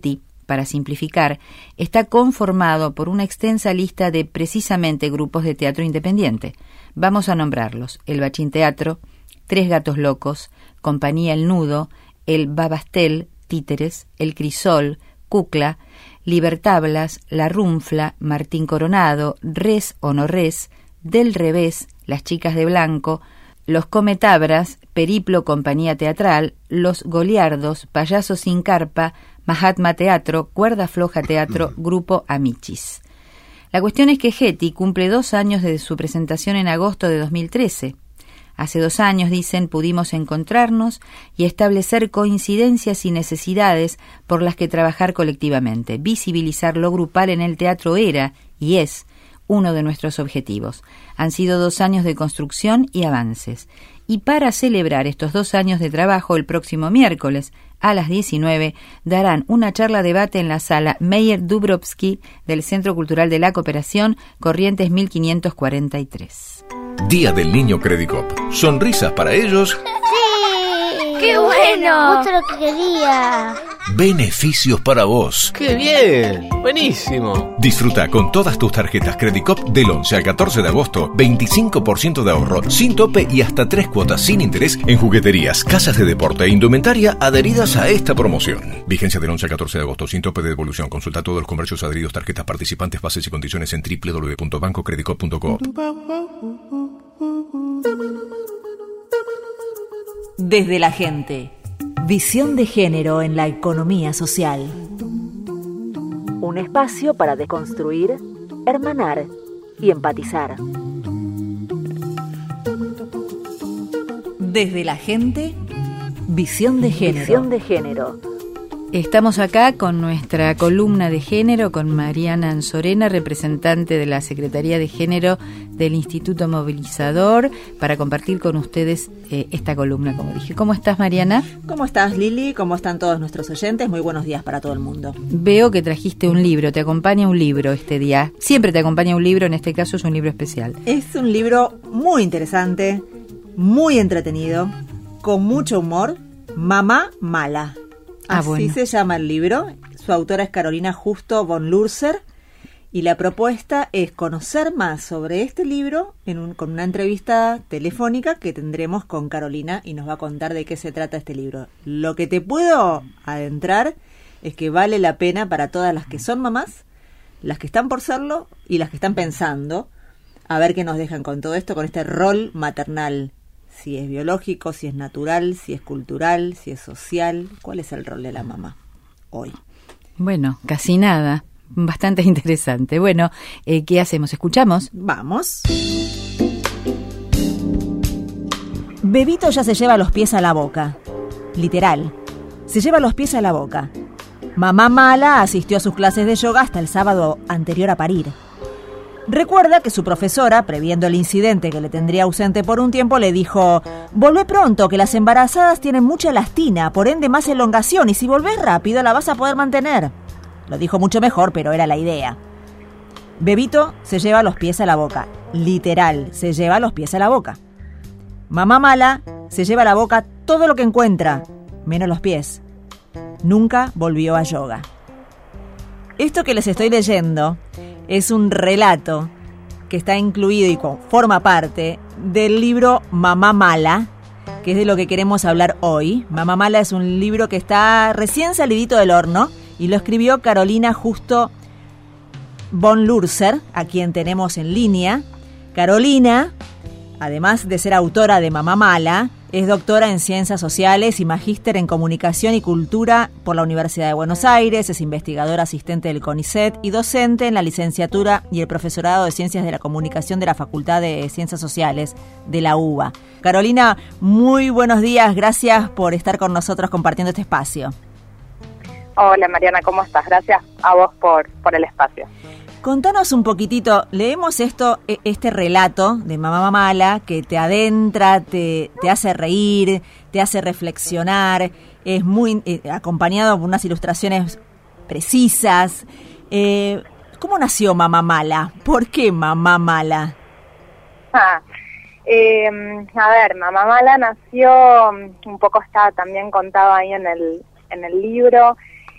para simplificar, está conformado por una extensa lista de precisamente grupos de teatro independiente. Vamos a nombrarlos: el Bachín Teatro, Tres Gatos Locos, Compañía El Nudo, el Babastel, Títeres, el Crisol, Cucla, Libertablas, La Runfla, Martín Coronado, Res o No Res, Del Revés, Las Chicas de Blanco, Los Cometabras, Periplo Compañía Teatral, Los Goliardos, Payasos sin Carpa, Mahatma Teatro, Cuerda Floja Teatro, Grupo Amichis. La cuestión es que Getty cumple 2 años desde su presentación en agosto de 2013. Hace 2 años, dicen, pudimos encontrarnos y establecer coincidencias y necesidades por las que trabajar colectivamente. Visibilizar lo grupal en el teatro era, y es, uno de nuestros objetivos. Han sido 2 años de construcción y avances. Y para celebrar estos 2 años de trabajo, el próximo miércoles, a las 19, darán una charla-debate en la sala Meyer Dubrovsky del Centro Cultural de la Cooperación, Corrientes 1543. Día del Niño Credicop. ¿Sonrisas para ellos? ¡Sí! ¡Qué bueno! Justo lo que quería. Beneficios para vos. ¡Qué bien! ¡Buenísimo! Disfruta con todas tus tarjetas Credicop del 11 al 14 de agosto 25% de ahorro sin tope y hasta 3 cuotas sin interés en jugueterías, casas de deporte e indumentaria adheridas a esta promoción. Vigencia del 11 al 14 de agosto sin tope de devolución. Consulta todos los comercios adheridos, tarjetas participantes, bases y condiciones en www.bancocredicop.com. Desde la gente. Visión de género en la economía social. Un espacio para deconstruir, hermanar y empatizar. Desde la gente, visión de género. Visión de género. Estamos acá con nuestra columna de género, con Mariana Anzorena, representante de la Secretaría de Género del Instituto Movilizador, para compartir con ustedes esta columna, como dije. ¿Cómo estás, Mariana? ¿Cómo estás, Lili? ¿Cómo están todos nuestros oyentes? Muy buenos días para todo el mundo. Veo que trajiste un libro, te acompaña un libro este día. Siempre te acompaña un libro, en este caso es un libro especial. Es un libro muy interesante, muy entretenido, con mucho humor. Mamá Mala. Así bueno. Se llama el libro. Su autora es Carolina Justo von Lurzer y la propuesta es conocer más sobre este libro con una entrevista telefónica que tendremos con Carolina y nos va a contar de qué se trata este libro. Lo que te puedo adentrar es que vale la pena para todas las que son mamás, las que están por serlo y las que están pensando, a ver qué nos dejan con todo esto, con este rol maternal. Si es biológico, si es natural, si es cultural, si es social. ¿Cuál es el rol de la mamá hoy? Bueno, casi nada. Bastante interesante. Bueno, ¿qué hacemos? ¿Escuchamos? Vamos. Bebito ya se lleva los pies a la boca. Literal. Se lleva los pies a la boca. Mamá Mala asistió a sus clases de yoga hasta el sábado anterior a parir. Recuerda que su profesora, previendo el incidente que le tendría ausente por un tiempo, le dijo: volvé pronto, que las embarazadas tienen mucha elastina, por ende más elongación, y si volvés rápido la vas a poder mantener. Lo dijo mucho mejor, pero era la idea. Bebito se lleva los pies a la boca. Literal, se lleva los pies a la boca. Mamá Mala se lleva a la boca todo lo que encuentra, menos los pies. Nunca volvió a yoga. Esto que les estoy leyendo es un relato que está incluido y forma parte del libro Mamá Mala, que es de lo que queremos hablar hoy. Mamá Mala es un libro que está recién salidito del horno y lo escribió Carolina Justo von Lurzer, a quien tenemos en línea. Carolina, además de ser autora de Mamá Mala, es doctora en Ciencias Sociales y magíster en Comunicación y Cultura por la Universidad de Buenos Aires, es investigadora asistente del CONICET y docente en la licenciatura y el profesorado de Ciencias de la Comunicación de la Facultad de Ciencias Sociales de la UBA. Carolina, muy buenos días, gracias por estar con nosotros compartiendo este espacio. Hola Mariana, ¿cómo estás? Gracias a vos por el espacio. Contanos un poquitito, leemos este relato de Mamá Mala que te adentra, te hace reír, te hace reflexionar, es muy acompañado por unas ilustraciones precisas. ¿Cómo nació Mamá Mala? ¿Por qué Mamá Mala? A ver, Mamá Mala nació, un poco está también contado ahí en el libro.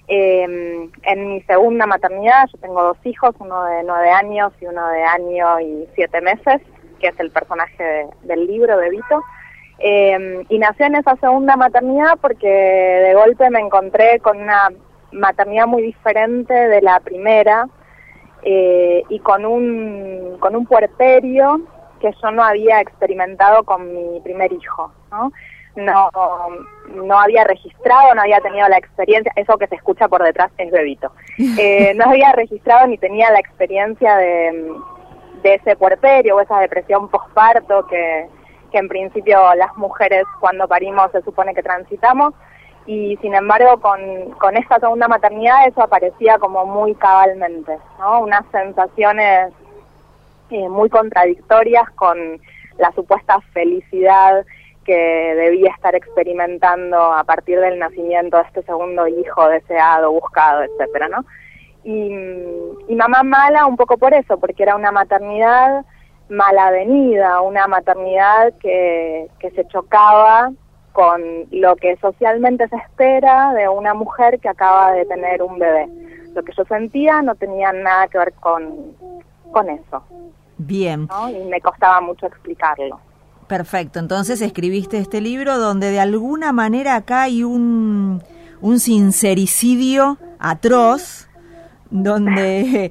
En mi segunda maternidad, yo tengo 2 hijos, uno de 9 años y uno de 1 año y 7 meses, que es el personaje del libro de Vito. Y nació en esa segunda maternidad porque de golpe me encontré con una maternidad muy diferente de la primera, y con un puerperio que yo no había experimentado con mi primer hijo, ¿no? No había registrado, no había tenido la experiencia, eso que se escucha por detrás es Bebito. No había registrado ni tenía la experiencia de ese puerperio o esa depresión posparto que en principio las mujeres cuando parimos se supone que transitamos, y sin embargo con esta segunda maternidad eso aparecía como muy cabalmente, ¿no? Unas sensaciones muy contradictorias con la supuesta felicidad que debía estar experimentando a partir del nacimiento de este segundo hijo deseado, buscado, etcétera, ¿no? Y Mamá Mala un poco por eso, porque era una maternidad malavenida, una maternidad que se chocaba con lo que socialmente se espera de una mujer que acaba de tener un bebé. Lo que yo sentía no tenía nada que ver con eso. Bien. ¿No? Y me costaba mucho explicarlo. Perfecto, entonces escribiste este libro donde de alguna manera acá hay un sincericidio atroz, donde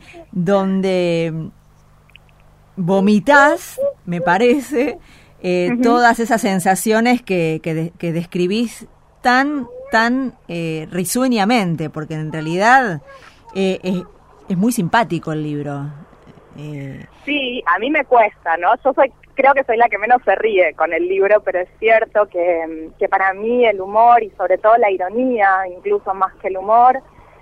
vomitás, me parece, todas esas sensaciones que describís tan risueñamente, porque en realidad es muy simpático el libro. Sí, a mí me cuesta, ¿no? Creo que soy la que menos se ríe con el libro, pero es cierto que para mí el humor y sobre todo la ironía, incluso más que el humor,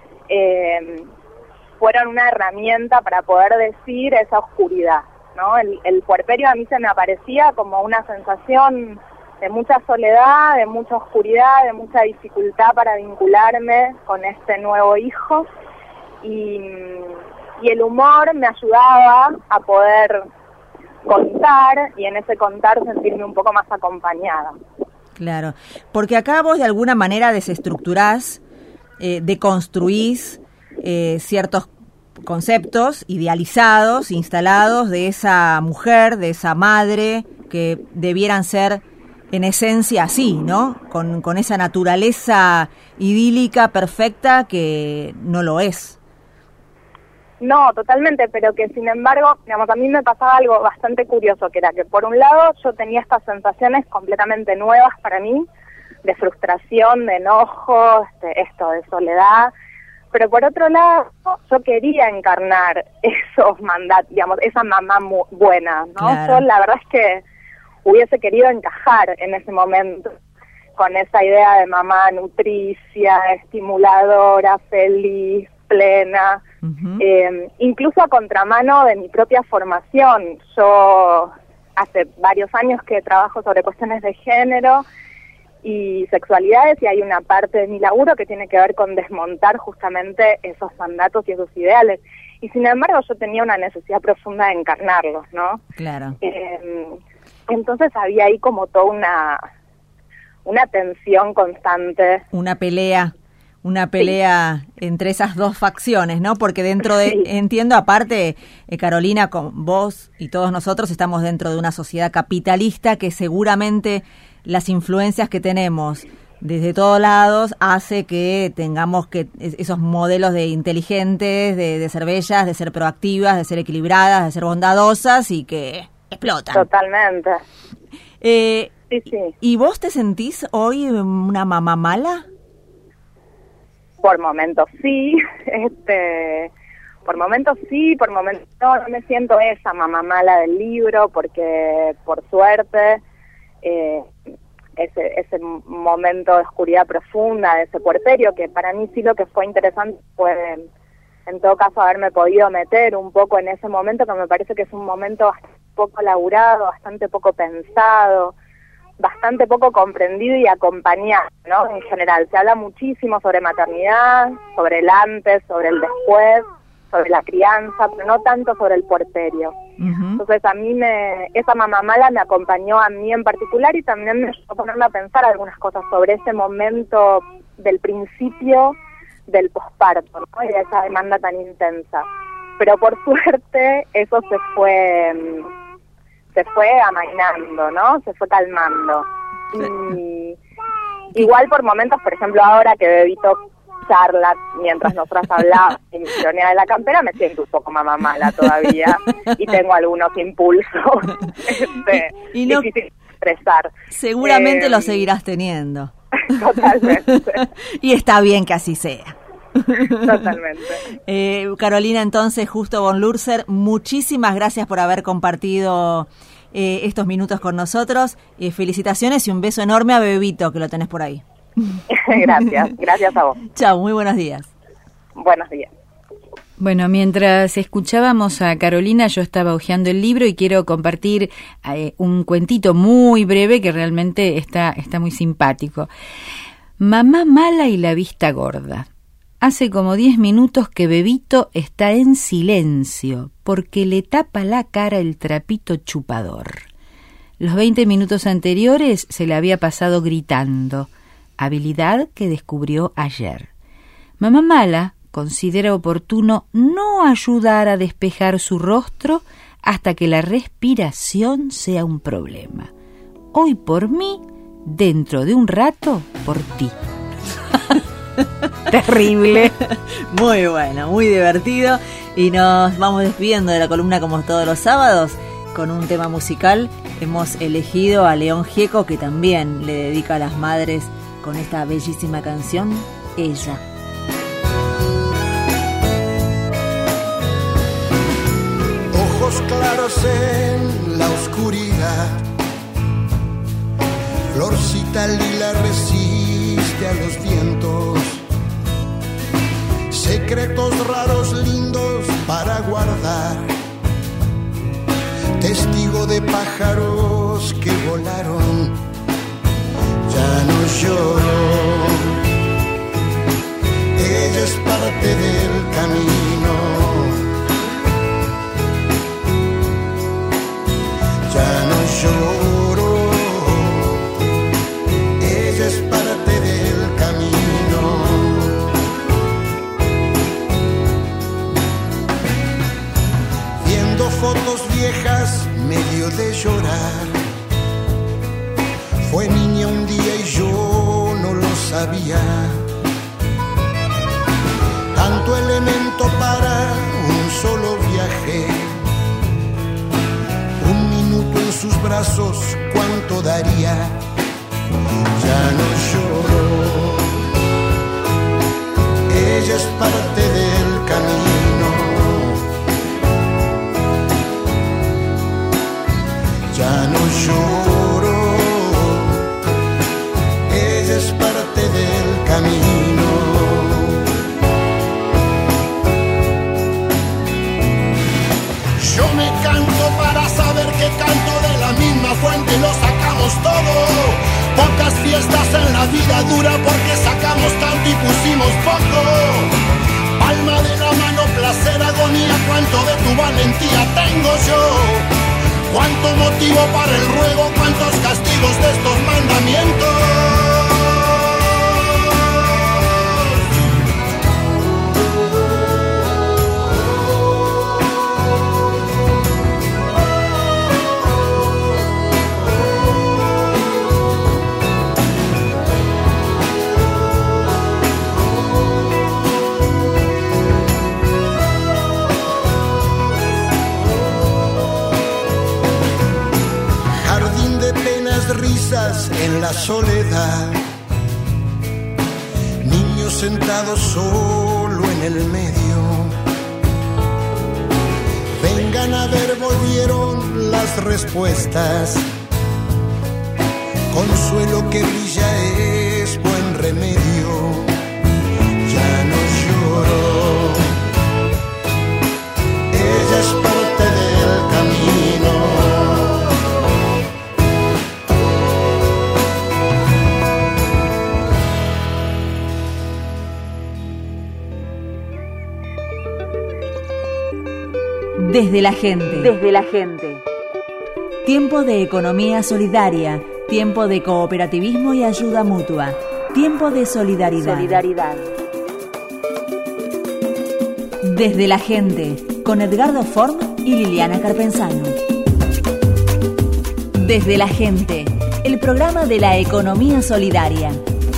fueron una herramienta para poder decir esa oscuridad, ¿no? El puerperio a mí se me aparecía como una sensación de mucha soledad, de mucha oscuridad, de mucha dificultad para vincularme con este nuevo hijo, y el humor me ayudaba a poder contar, y en ese contar sentirme un poco más acompañada. Claro, porque acá vos de alguna manera desestructurás, deconstruís ciertos conceptos idealizados, instalados de esa mujer, de esa madre, que debieran ser en esencia así, ¿no? Con esa naturaleza idílica, perfecta, que no lo es. No, totalmente, pero que sin embargo, digamos, a mí me pasaba algo bastante curioso, que era que por un lado yo tenía estas sensaciones completamente nuevas para mí, de frustración, de enojo, esto de soledad, pero por otro lado yo quería encarnar esos mandatos, digamos, esa mamá buena, ¿no? Claro. Yo la verdad es que hubiese querido encajar en ese momento con esa idea de mamá nutricia, estimuladora, feliz, plena, incluso a contramano de mi propia formación. Yo hace varios años que trabajo sobre cuestiones de género y sexualidades, y hay una parte de mi laburo que tiene que ver con desmontar justamente esos mandatos y esos ideales. Y sin embargo yo tenía una necesidad profunda de encarnarlos, ¿no? Claro. Entonces había ahí como toda una tensión constante. Una pelea entre esas dos facciones, ¿no? Porque dentro de, entiendo, aparte, Carolina, con vos y todos nosotros estamos dentro de una sociedad capitalista que seguramente las influencias que tenemos desde todos lados hace que tengamos que esos modelos de inteligentes, de ser bellas, de ser proactivas, de ser equilibradas, de ser bondadosas y que explotan. Totalmente. Sí. ¿Y vos te sentís hoy una mamá mala? Por momentos sí, por momentos sí, por momentos no me siento esa mamá mala del libro, porque por suerte ese momento de oscuridad profunda, de ese puerperio, que para mí sí lo que fue interesante fue en todo caso haberme podido meter un poco en ese momento, que me parece que es un momento bastante poco laburado, bastante poco pensado, bastante poco comprendido y acompañado, ¿no? En general, se habla muchísimo sobre maternidad, sobre el antes, sobre el después, sobre la crianza, pero no tanto sobre el puerperio. Entonces a mí esa mamá mala me acompañó a mí en particular, y también me ayudó a ponerme a pensar algunas cosas sobre ese momento del principio del posparto, ¿no? Y de esa demanda tan intensa. Pero por suerte eso se fue amainando, ¿no? Se fue calmando. Y igual por momentos, por ejemplo, ahora que Bebito charla mientras nosotras hablamos y mi ironía de la campera, me siento un poco mamá mala todavía y tengo algunos impulsos y no, difíciles de expresar. Seguramente lo seguirás teniendo. Totalmente. Y está bien que así sea. Totalmente. Carolina, entonces, Justo von Lürser, muchísimas gracias por haber compartido estos minutos con nosotros. Felicitaciones y un beso enorme a Bebito, que lo tenés por ahí. Gracias a vos. Chao, muy buenos días. Buenos días. Bueno, mientras escuchábamos a Carolina, yo estaba hojeando el libro y quiero compartir un cuentito muy breve que realmente está muy simpático. Mamá mala y la vista gorda. Hace como 10 minutos que Bebito está en silencio porque le tapa la cara el trapito chupador. Los 20 minutos anteriores se le había pasado gritando, habilidad que descubrió ayer. Mamá mala considera oportuno no ayudar a despejar su rostro hasta que la respiración sea un problema. Hoy por mí, dentro de un rato por ti. Terrible. Muy bueno, muy divertido. Y nos vamos despidiendo de la columna como todos los sábados con un tema musical. Hemos elegido a León Gieco, que también le dedica a las madres con esta bellísima canción, Ella. Ojos claros en la oscuridad, florcita lila resiste a los vientos, secretos raros lindos para guardar, testigo de pájaros que volaron, ya no lloro, ella es parte del camino, ya no lloro, ella es parte del camino. Viendo fotos viejas medio de llorar, fue niña un día y yo no lo sabía, tanto elemento para un solo viaje, un minuto en sus brazos, ¿cuánto daría? Ya no lloro, ella es parte del camino, ya no lloro, ella es parte del camino. Yo me canto para saber que canto de la misma fuente, lo sacamos todo. Pocas fiestas en la vida dura porque sacamos tanto y pusimos poco. Palma de la mano, placer, agonía, cuánto de tu valentía tengo yo. Cuánto motivo para el ruego, cuántos castigos de estos mandamientos. Risas en la soledad, niños sentados solo en el medio, vengan a ver, volvieron las respuestas, consuelo que brilla es buen remedio, ya no lloro, ella es parte del camino. Desde la gente. Desde la gente. Tiempo de economía solidaria, tiempo de cooperativismo y ayuda mutua, tiempo de solidaridad. Desde la gente, con Edgardo Form y Liliana Carpenzano. Desde la gente, el programa de la economía solidaria.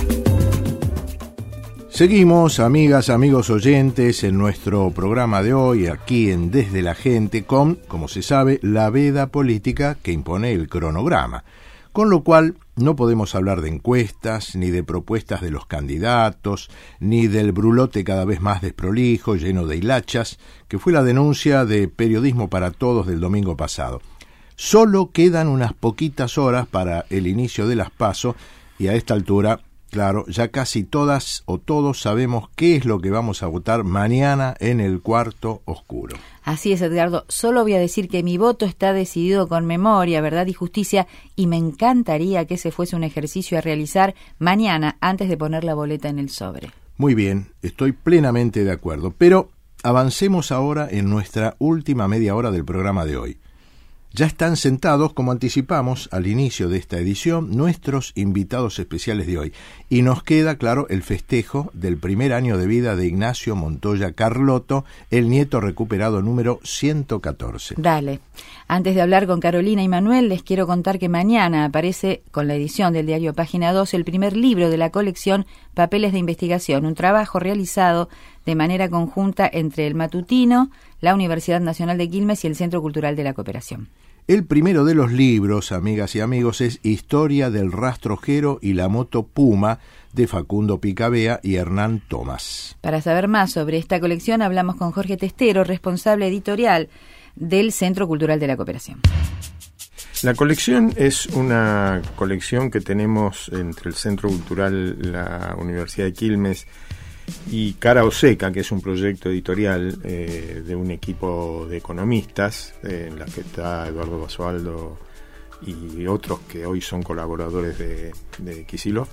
Seguimos, amigas, amigos oyentes, en nuestro programa de hoy, aquí en Desde la Gente, con, como se sabe, la veda política que impone el cronograma. Con lo cual, no podemos hablar de encuestas, ni de propuestas de los candidatos, ni del brulote cada vez más desprolijo, lleno de hilachas, que fue la denuncia de Periodismo para Todos del domingo pasado. Solo quedan unas poquitas horas para el inicio de las PASO, y a esta altura, claro, ya casi todas o todos sabemos qué es lo que vamos a votar mañana en el cuarto oscuro. Así es, Edgardo. Solo voy a decir que mi voto está decidido con memoria, verdad y justicia, y me encantaría que ese fuese un ejercicio a realizar mañana antes de poner la boleta en el sobre. Muy bien, estoy plenamente de acuerdo, pero avancemos ahora en nuestra última media hora del programa de hoy. Ya están sentados, como anticipamos al inicio de esta edición, nuestros invitados especiales de hoy. Y nos queda, claro, el festejo del primer año de vida de Ignacio Montoya Carlotto, el nieto recuperado número 114. Dale. Antes de hablar con Carolina y Manuel, les quiero contar que mañana aparece con la edición del diario Página 12 el primer libro de la colección Papeles de Investigación, un trabajo realizado de manera conjunta entre el Matutino, la Universidad Nacional de Quilmes y el Centro Cultural de la Cooperación. El primero de los libros, amigas y amigos, es Historia del rastrojero y la moto Puma, de Facundo Picabea y Hernán Tomás. Para saber más sobre esta colección hablamos con Jorge Testero, responsable editorial del Centro Cultural de la Cooperación. La colección es una colección que tenemos entre el Centro Cultural, la Universidad de Quilmes y Cara o Seca, que es un proyecto editorial de un equipo de economistas, en la que está Eduardo Basualdo y otros que hoy son colaboradores de Kicillof,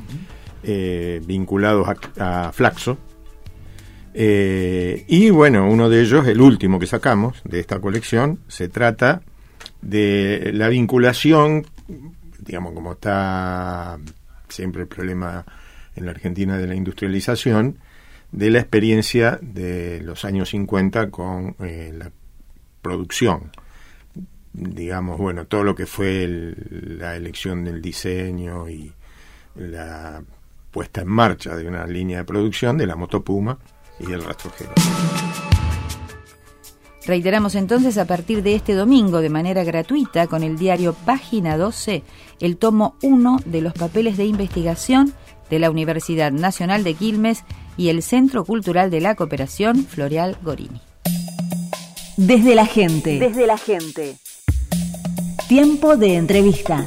vinculados a Flaxo. Y bueno, uno de ellos, el último que sacamos de esta colección, se trata de la vinculación, digamos, como está siempre el problema en la Argentina de la industrialización, de la experiencia de los años 50 con la producción. Digamos, bueno, todo lo que fue la elección del diseño y la puesta en marcha de una línea de producción de la moto Puma y el rastrojero. Reiteramos entonces, a partir de este domingo, de manera gratuita, con el diario Página 12, el tomo 1 de los papeles de investigación de la Universidad Nacional de Quilmes y el Centro Cultural de la Cooperación Floreal Gorini. Desde la gente. Desde la gente. Tiempo de entrevista.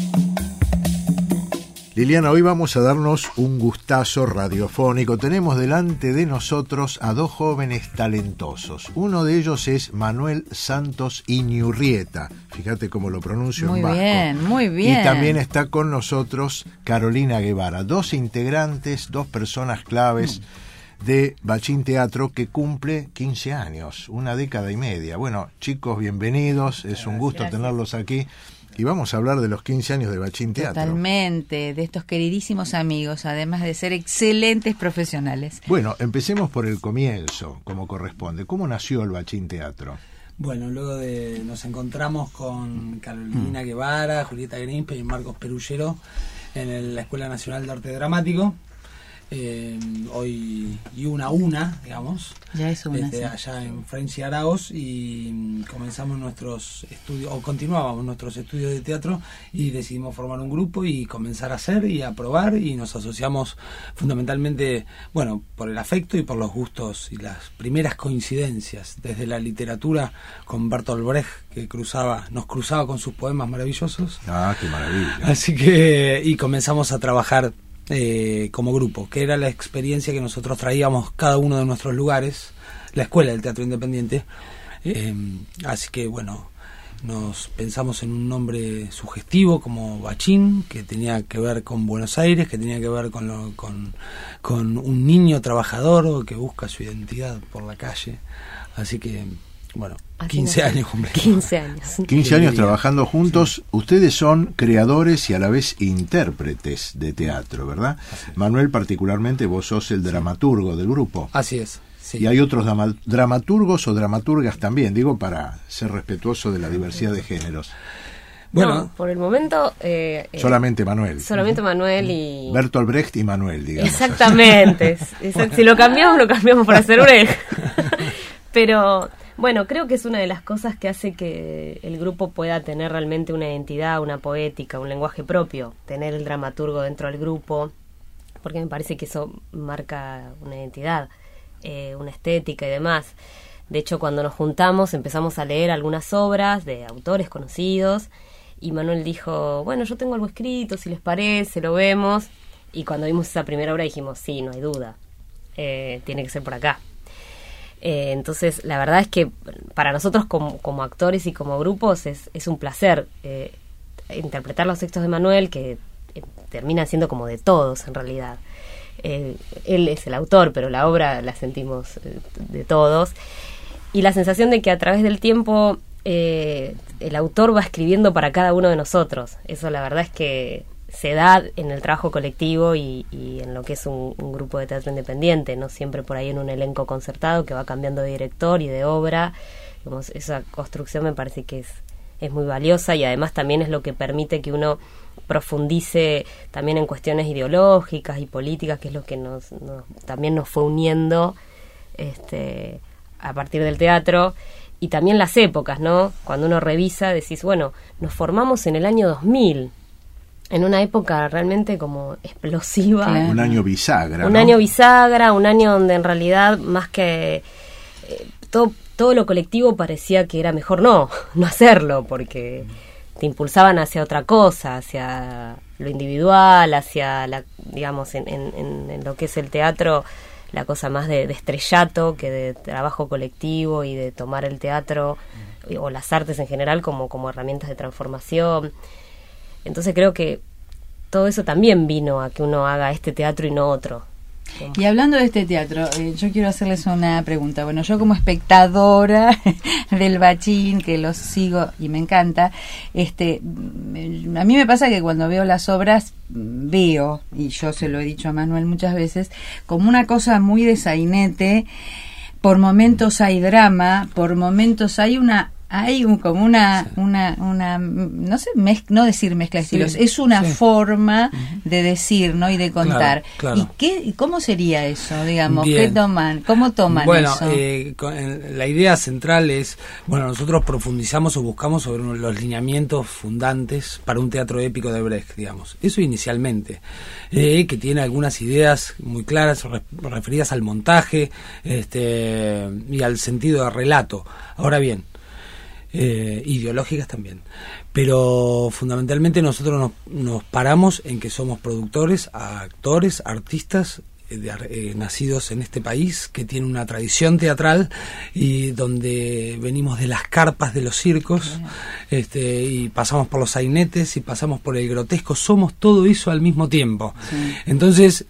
Liliana, hoy vamos a darnos un gustazo radiofónico. Tenemos delante de nosotros a dos jóvenes talentosos. Uno de ellos es Manuel Santos Iñurrieta. Fíjate cómo lo pronuncio en vasco. Muy bien, muy bien. Y también está con nosotros Carolina Guevara. Dos integrantes, dos personas claves de Bachín Teatro, que cumple 15 años, una década y media. Bueno, chicos, bienvenidos. Es un gusto tenerlos aquí. Y vamos a hablar de los 15 años de Bachín Teatro. Totalmente, de estos queridísimos amigos, además de ser excelentes profesionales. Bueno, empecemos por el comienzo, como corresponde. ¿Cómo nació el Bachín Teatro? Bueno, luego nos encontramos con Carolina Guevara, Julieta Grimpe y Marcos Perullero en la Escuela Nacional de Arte Dramático. Hoy y una, digamos, ya es una, desde allá en Francia y Araos, y comenzamos nuestros estudios, o continuábamos nuestros estudios de teatro, y decidimos formar un grupo y comenzar a hacer y a probar, y nos asociamos fundamentalmente, bueno, por el afecto y por los gustos y las primeras coincidencias, desde la literatura con Bertolt Brecht, que nos cruzaba con sus poemas maravillosos. Ah, qué maravilla. Así que, y comenzamos a trabajar como grupo, que era la experiencia que nosotros traíamos cada uno de nuestros lugares, la Escuela del Teatro Independiente. Así que bueno, nos pensamos en un nombre sugestivo como Bachín, que tenía que ver con Buenos Aires, que tenía que ver con un niño trabajador que busca su identidad por la calle. Así que bueno, 15 años cumplimos. 15 años. 15 años trabajando juntos. Sí. Ustedes son creadores y a la vez intérpretes de teatro, ¿verdad? Manuel, particularmente, vos sos el dramaturgo del grupo. Así es. Y hay otros dramaturgos o dramaturgas también, digo, para ser respetuoso de la diversidad de géneros. Bueno, no, por el momento solamente Manuel. Solamente Manuel y Bertolt Brecht y Manuel, digamos. Exactamente. Si lo cambiamos por hacer Brecht. Pero bueno, creo que es una de las cosas que hace que el grupo pueda tener realmente una identidad, una poética, un lenguaje propio, tener el dramaturgo dentro del grupo, porque me parece que eso marca una identidad, una estética y demás. De hecho, cuando nos juntamos empezamos a leer algunas obras de autores conocidos y Manuel dijo, bueno, yo tengo algo escrito, si les parece, lo vemos. Y cuando vimos esa primera obra dijimos, sí, no hay duda, tiene que ser por acá. Entonces, la verdad es que para nosotros como actores y como grupos es un placer interpretar los textos de Manuel, que terminan siendo como de todos en realidad. Él es el autor, pero la obra la sentimos de todos. Y la sensación de que a través del tiempo el autor va escribiendo para cada uno de nosotros. Eso la verdad es que se da en el trabajo colectivo y en lo que es un grupo de teatro independiente, no siempre por ahí en un elenco concertado que va cambiando de director y de obra. Digamos, esa construcción me parece que es muy valiosa y además también es lo que permite que uno profundice también en cuestiones ideológicas y políticas, que es lo que también nos fue uniendo a partir del teatro. Y también las épocas, ¿no? Cuando uno revisa, decís, bueno, nos formamos en el año 2000, en una época realmente como explosiva. Claro. Un año bisagra, Un ¿no? año bisagra, un año donde en realidad más que todo lo colectivo parecía que era mejor no hacerlo, porque te impulsaban hacia otra cosa, hacia lo individual, hacia digamos, en lo que es el teatro, la cosa más de estrellato que de trabajo colectivo y de tomar el teatro o las artes en general como herramientas de transformación. Entonces creo que todo eso también vino a que uno haga este teatro y no otro. Y hablando de este teatro, yo quiero hacerles una pregunta. Bueno, yo como espectadora del Bachín, que los sigo y me encanta, a mí me pasa que cuando veo las obras, veo, y yo se lo he dicho a Manuel muchas veces, como una cosa muy de sainete. Por momentos hay drama, por momentos hay como una no sé, no decir mezcla de estilos, es una forma de decir, ¿no? Y de contar. Claro. ¿Y cómo sería eso, digamos? Bien. ¿Cómo toman eso? La idea central es, nosotros profundizamos o buscamos sobre los lineamientos fundantes para un teatro épico de Brecht, digamos. Eso inicialmente, que tiene algunas ideas muy claras referidas al montaje y al sentido de relato. Ahora bien, ideológicas también, pero fundamentalmente nosotros nos paramos en que somos productores, actores, artistas nacidos en este país, que tiene una tradición teatral y donde venimos de las carpas de los circos, y pasamos por los sainetes y pasamos por el grotesco, somos todo eso al mismo tiempo. Entonces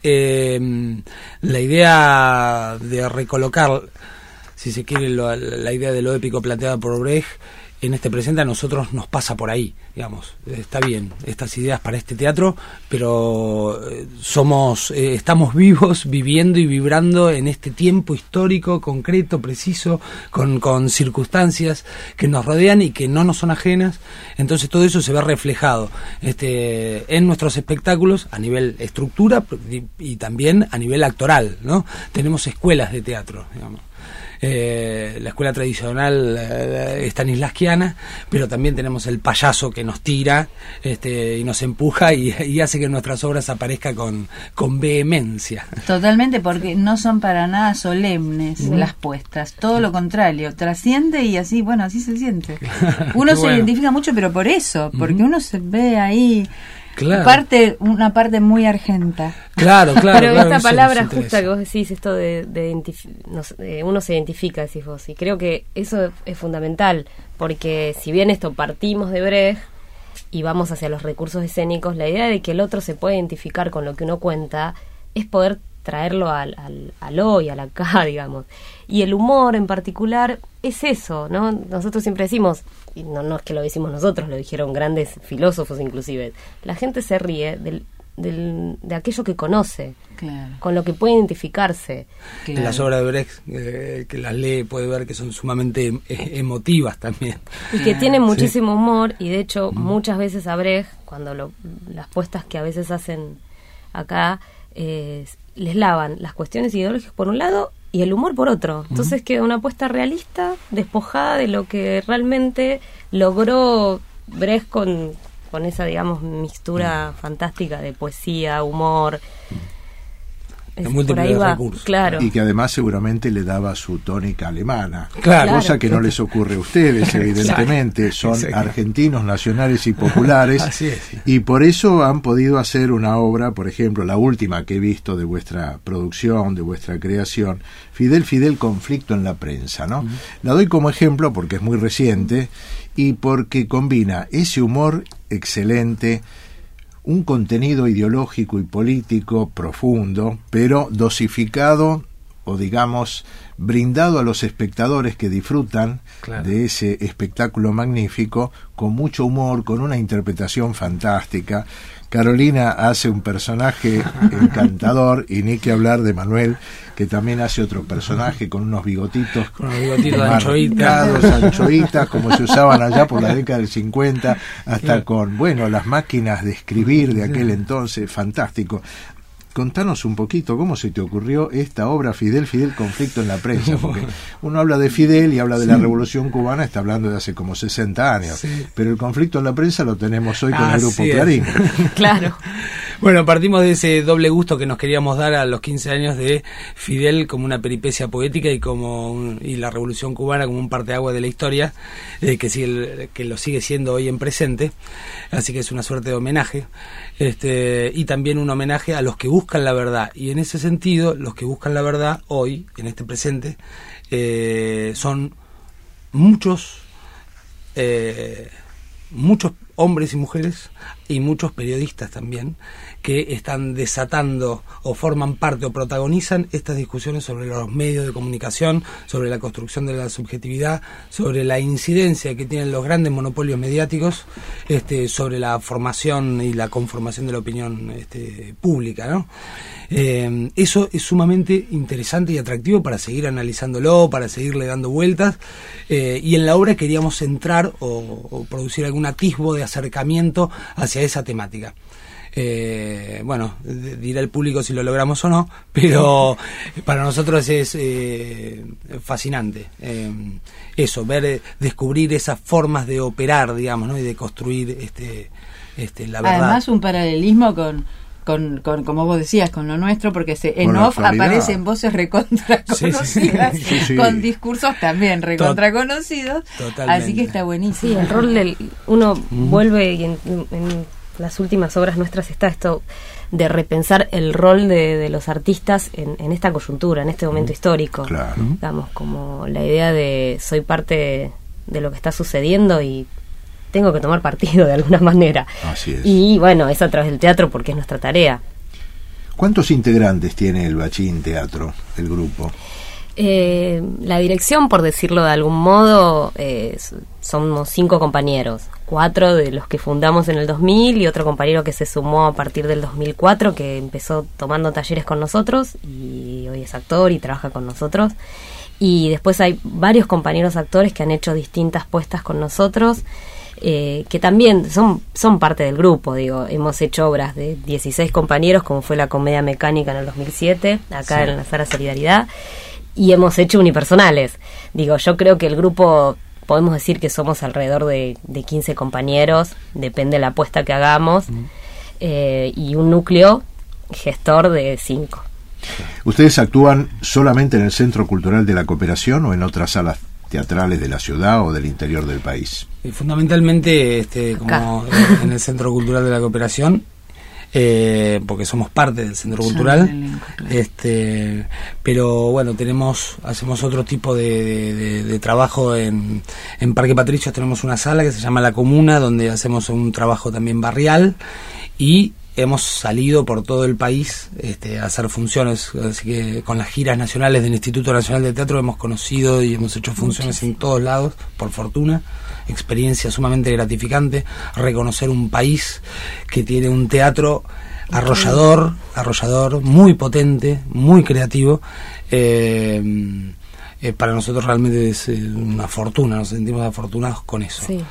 la idea de recolocar, si se quiere, la idea de lo épico planteada por Brecht en este presente a nosotros nos pasa por ahí, digamos. Está bien, estas ideas para este teatro, pero estamos vivos, viviendo y vibrando en este tiempo histórico, concreto, preciso, con circunstancias que nos rodean y que no nos son ajenas. Entonces todo eso se ve reflejado en nuestros espectáculos a nivel estructura y también a nivel actoral, ¿no? Tenemos escuelas de teatro, digamos. La escuela tradicional stanislavskiana, pero también tenemos el payaso que nos tira y nos empuja y hace que nuestras obras aparezcan con vehemencia. Totalmente, porque no son para nada solemnes las puestas, todo lo contrario, trasciende y así se siente. Uno se identifica mucho, pero por eso, porque uno se ve ahí. Claro. Una parte muy argenta. Claro. Pero esta palabra justa que vos decís, esto uno se identifica, decís vos, y creo que eso es fundamental, porque si bien esto partimos de Brecht y vamos hacia los recursos escénicos, la idea de que el otro se puede identificar con lo que uno cuenta es poder traerlo al hoy, al acá, digamos. Y el humor en particular es eso, ¿no? Nosotros siempre decimos, y no es que lo decimos nosotros, lo dijeron grandes filósofos inclusive, la gente se ríe de aquello que conoce, claro, con lo que puede identificarse. En las obras de Brecht, que las lee, puede ver que son sumamente emotivas también. Y que tienen muchísimo humor, y de hecho muchas veces a Brecht, cuando las puestas que a veces hacen acá, les lavan las cuestiones ideológicas por un lado y el humor por otro. Entonces queda una apuesta realista, despojada de lo que realmente logró Brecht con esa, digamos, mixtura fantástica de poesía, humor. Por ahí va, claro. Y que además seguramente le daba su tónica alemana, claro, cosa que no les ocurre a ustedes, evidentemente. Son argentinos, nacionales y populares. Así es. Y por eso han podido hacer una obra, por ejemplo, la última que he visto de vuestra producción, de vuestra creación, Fidel, conflicto en la prensa, ¿no? La doy como ejemplo porque es muy reciente y porque combina ese humor excelente, un contenido ideológico y político profundo, pero dosificado o, digamos, brindado a los espectadores que disfrutan de ese espectáculo magnífico, con mucho humor, con una interpretación fantástica. Carolina hace un personaje encantador, y ni que hablar de Manuel, que también hace otro personaje con unos bigotitos, anchoitas, como se usaban allá por la década del 50, hasta con, las máquinas de escribir de aquel entonces, fantástico. Contanos un poquito cómo se te ocurrió esta obra Fidel, conflicto en la prensa, porque uno habla de Fidel y habla de la Revolución Cubana, está hablando de hace como 60 años, pero el conflicto en la prensa lo tenemos hoy con el Grupo Clarín. Claro. Bueno, partimos de ese doble gusto que nos queríamos dar a los 15 años de Fidel como una peripecia poética y la Revolución Cubana como un parteaguas de la historia, que lo sigue siendo hoy en presente, así que es una suerte de homenaje, y también un homenaje a los que buscan la verdad, y en ese sentido los que buscan la verdad hoy, en este presente, son muchos hombres y mujeres y muchos periodistas también, que están desatando o forman parte o protagonizan estas discusiones sobre los medios de comunicación, sobre la construcción de la subjetividad, sobre la incidencia que tienen los grandes monopolios mediáticos, sobre la formación y la conformación de la opinión pública, ¿no? Eso es sumamente interesante y atractivo para seguir analizándolo, para seguirle dando vueltas, y en la obra queríamos entrar o producir algún atisbo de acercamiento hacia esa temática. Dirá el público si lo logramos o no, pero para nosotros es fascinante descubrir esas formas de operar, digamos, ¿no? Y de construir la verdad. Además, un paralelismo con como vos decías, con lo nuestro, porque en off aparecen voces recontra conocidas, con discursos también recontra conocidos, así que está buenísimo. Sí, el rol uno vuelve, y en las últimas obras nuestras está esto de repensar el rol de los artistas en esta coyuntura, en este momento histórico. Claro. Digamos, como la idea de soy parte de lo que está sucediendo y tengo que tomar partido de alguna manera. Así es. Y es a través del teatro porque es nuestra tarea. ¿Cuántos integrantes tiene el Bachín Teatro, el grupo? La dirección, por decirlo de algún modo, somos 5 compañeros, 4 de los que fundamos en el 2000 y otro compañero que se sumó a partir del 2004, que empezó tomando talleres con nosotros y hoy es actor y trabaja con nosotros. Y después hay varios compañeros actores que han hecho distintas puestas con nosotros, que también son parte del grupo. Hemos hecho obras de 16 compañeros, como fue la Comedia Mecánica en el 2007, acá en la Sala Solidaridad, y hemos hecho unipersonales. Yo creo que el grupo, podemos decir que somos alrededor de 15 compañeros, depende de la apuesta que hagamos, y un núcleo gestor de 5. ¿Ustedes actúan solamente en el Centro Cultural de la Cooperación o en otras salas teatrales de la ciudad o del interior del país? Fundamentalmente como en el Centro Cultural de la Cooperación, porque somos parte del Centro Cultural, pero hacemos otro tipo de trabajo en Parque Patricios. Tenemos una sala que se llama La Comuna, donde hacemos un trabajo también barrial, y hemos salido por todo el país a hacer funciones, así que con las giras nacionales del Instituto Nacional de Teatro hemos conocido y hemos hecho funciones en todos lados, por fortuna. Experiencia sumamente gratificante, reconocer un país que tiene un teatro arrollador, muy potente, muy creativo. Para nosotros realmente es una fortuna, nos sentimos afortunados con eso. Sí.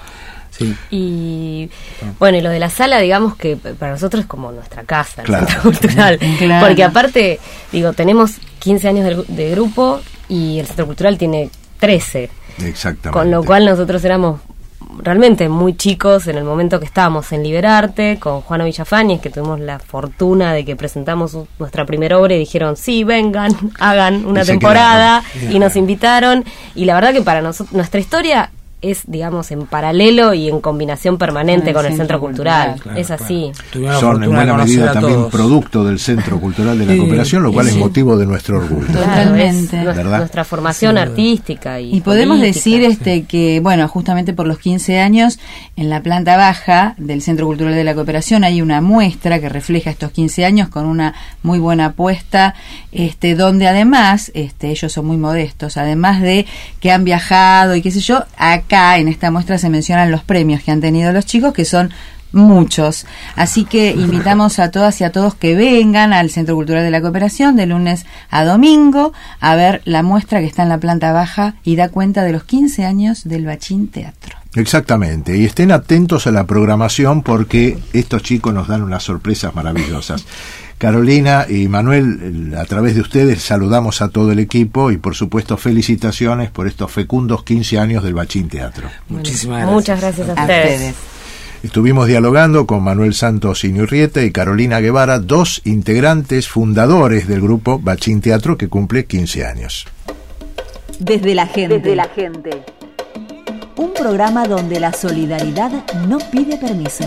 Y bueno, y lo de la sala, digamos que para nosotros es como nuestra casa, el Centro Cultural, porque aparte, digo, tenemos 15 años de grupo y el Centro Cultural tiene 13. Exactamente. Con lo cual nosotros éramos realmente muy chicos en el momento que estábamos en Liberarte con Juana Villafañez, que tuvimos la fortuna de que presentamos nuestra primera obra y dijeron, sí, vengan, hagan una temporada, y nos invitaron, y la verdad que para nosotros nuestra historia es, digamos, en paralelo y en combinación permanente con el Centro Cultural. Es así. Son en buena medida también producto del Centro Cultural de la Cooperación, lo cual es motivo de nuestro orgullo. Totalmente. Nuestra formación artística y podemos decir que, bueno, justamente por los 15 años, en la planta baja del Centro Cultural de la Cooperación hay una muestra que refleja estos 15 años con una muy buena apuesta, donde además, ellos son muy modestos, además de que han viajado y qué sé yo, acá en esta muestra se mencionan los premios que han tenido los chicos, que son muchos. Así que invitamos a todas y a todos que vengan al Centro Cultural de la Cooperación de lunes a domingo a ver la muestra que está en la planta baja y da cuenta de los 15 años del Bachín Teatro. Exactamente, y estén atentos a la programación porque estos chicos nos dan unas sorpresas maravillosas. Carolina y Manuel, a través de ustedes saludamos a todo el equipo y por supuesto felicitaciones por estos fecundos 15 años del Bachín Teatro. Muchísimas gracias. Muchas gracias a ustedes. Estuvimos dialogando con Manuel Santos Inurrieta y Carolina Guevara, dos integrantes fundadores del grupo Bachín Teatro que cumple 15 años. Desde la gente. Un programa donde la solidaridad no pide permiso.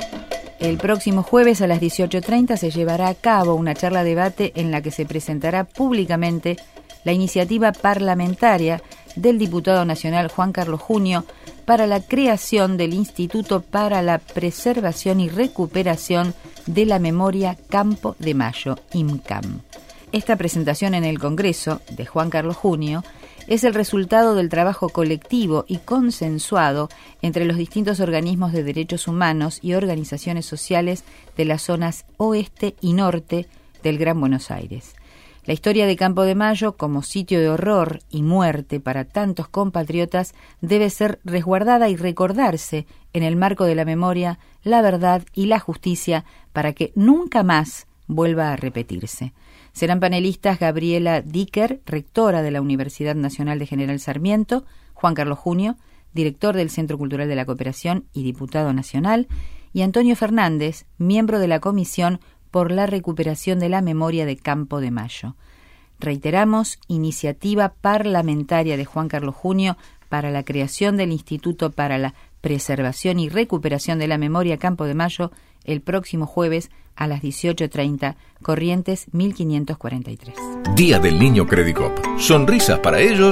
El próximo jueves a las 18:30 se llevará a cabo una charla-debate en la que se presentará públicamente la iniciativa parlamentaria del diputado nacional Juan Carlos Junio para la creación del Instituto para la Preservación y Recuperación de la Memoria Campo de Mayo, IMCAM. Esta presentación en el Congreso de Juan Carlos Junio es el resultado del trabajo colectivo y consensuado entre los distintos organismos de derechos humanos y organizaciones sociales de las zonas oeste y norte del Gran Buenos Aires. La historia de Campo de Mayo, como sitio de horror y muerte para tantos compatriotas, debe ser resguardada y recordarse en el marco de la memoria, la verdad y la justicia para que nunca más vuelva a repetirse. Serán panelistas Gabriela Dicker, rectora de la Universidad Nacional de General Sarmiento, Juan Carlos Junio, director del Centro Cultural de la Cooperación y diputado nacional, y Antonio Fernández, miembro de la Comisión por la Recuperación de la Memoria de Campo de Mayo. Reiteramos, iniciativa parlamentaria de Juan Carlos Junio para la creación del Instituto para la Preservación y Recuperación de la Memoria Campo de Mayo el próximo jueves a las 18:30, Corrientes 1543. Día del Niño Credicop. Sonrisas para ellos.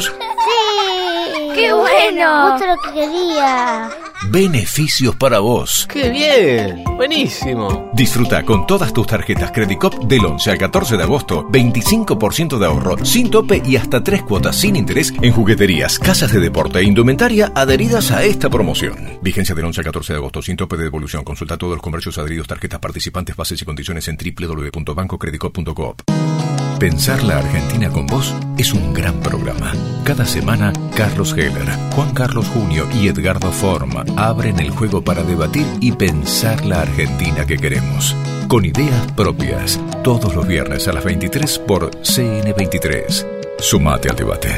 ¡Sí! ¡Qué bueno! Justo lo que quería. Beneficios para vos. ¡Qué bien! ¡Buenísimo! Disfruta con todas tus tarjetas Credicop del 11 al 14 de agosto 25% de ahorro sin tope y hasta 3 cuotas sin interés en jugueterías, casas de deporte e indumentaria adheridas a esta promoción. Vigencia del 11 al 14 de agosto sin tope de devolución. Consulta todos los comercios adheridos, tarjetas participantes, bases y condiciones en www.bancocredicop.coop. Pensar la Argentina con vos es un gran programa. Cada semana, Carlos Heller, Juan Carlos Junio y Edgardo Forma abren el juego para debatir y pensar la Argentina que queremos. Con ideas propias, todos los viernes a las 23 por CN23. Sumate al debate.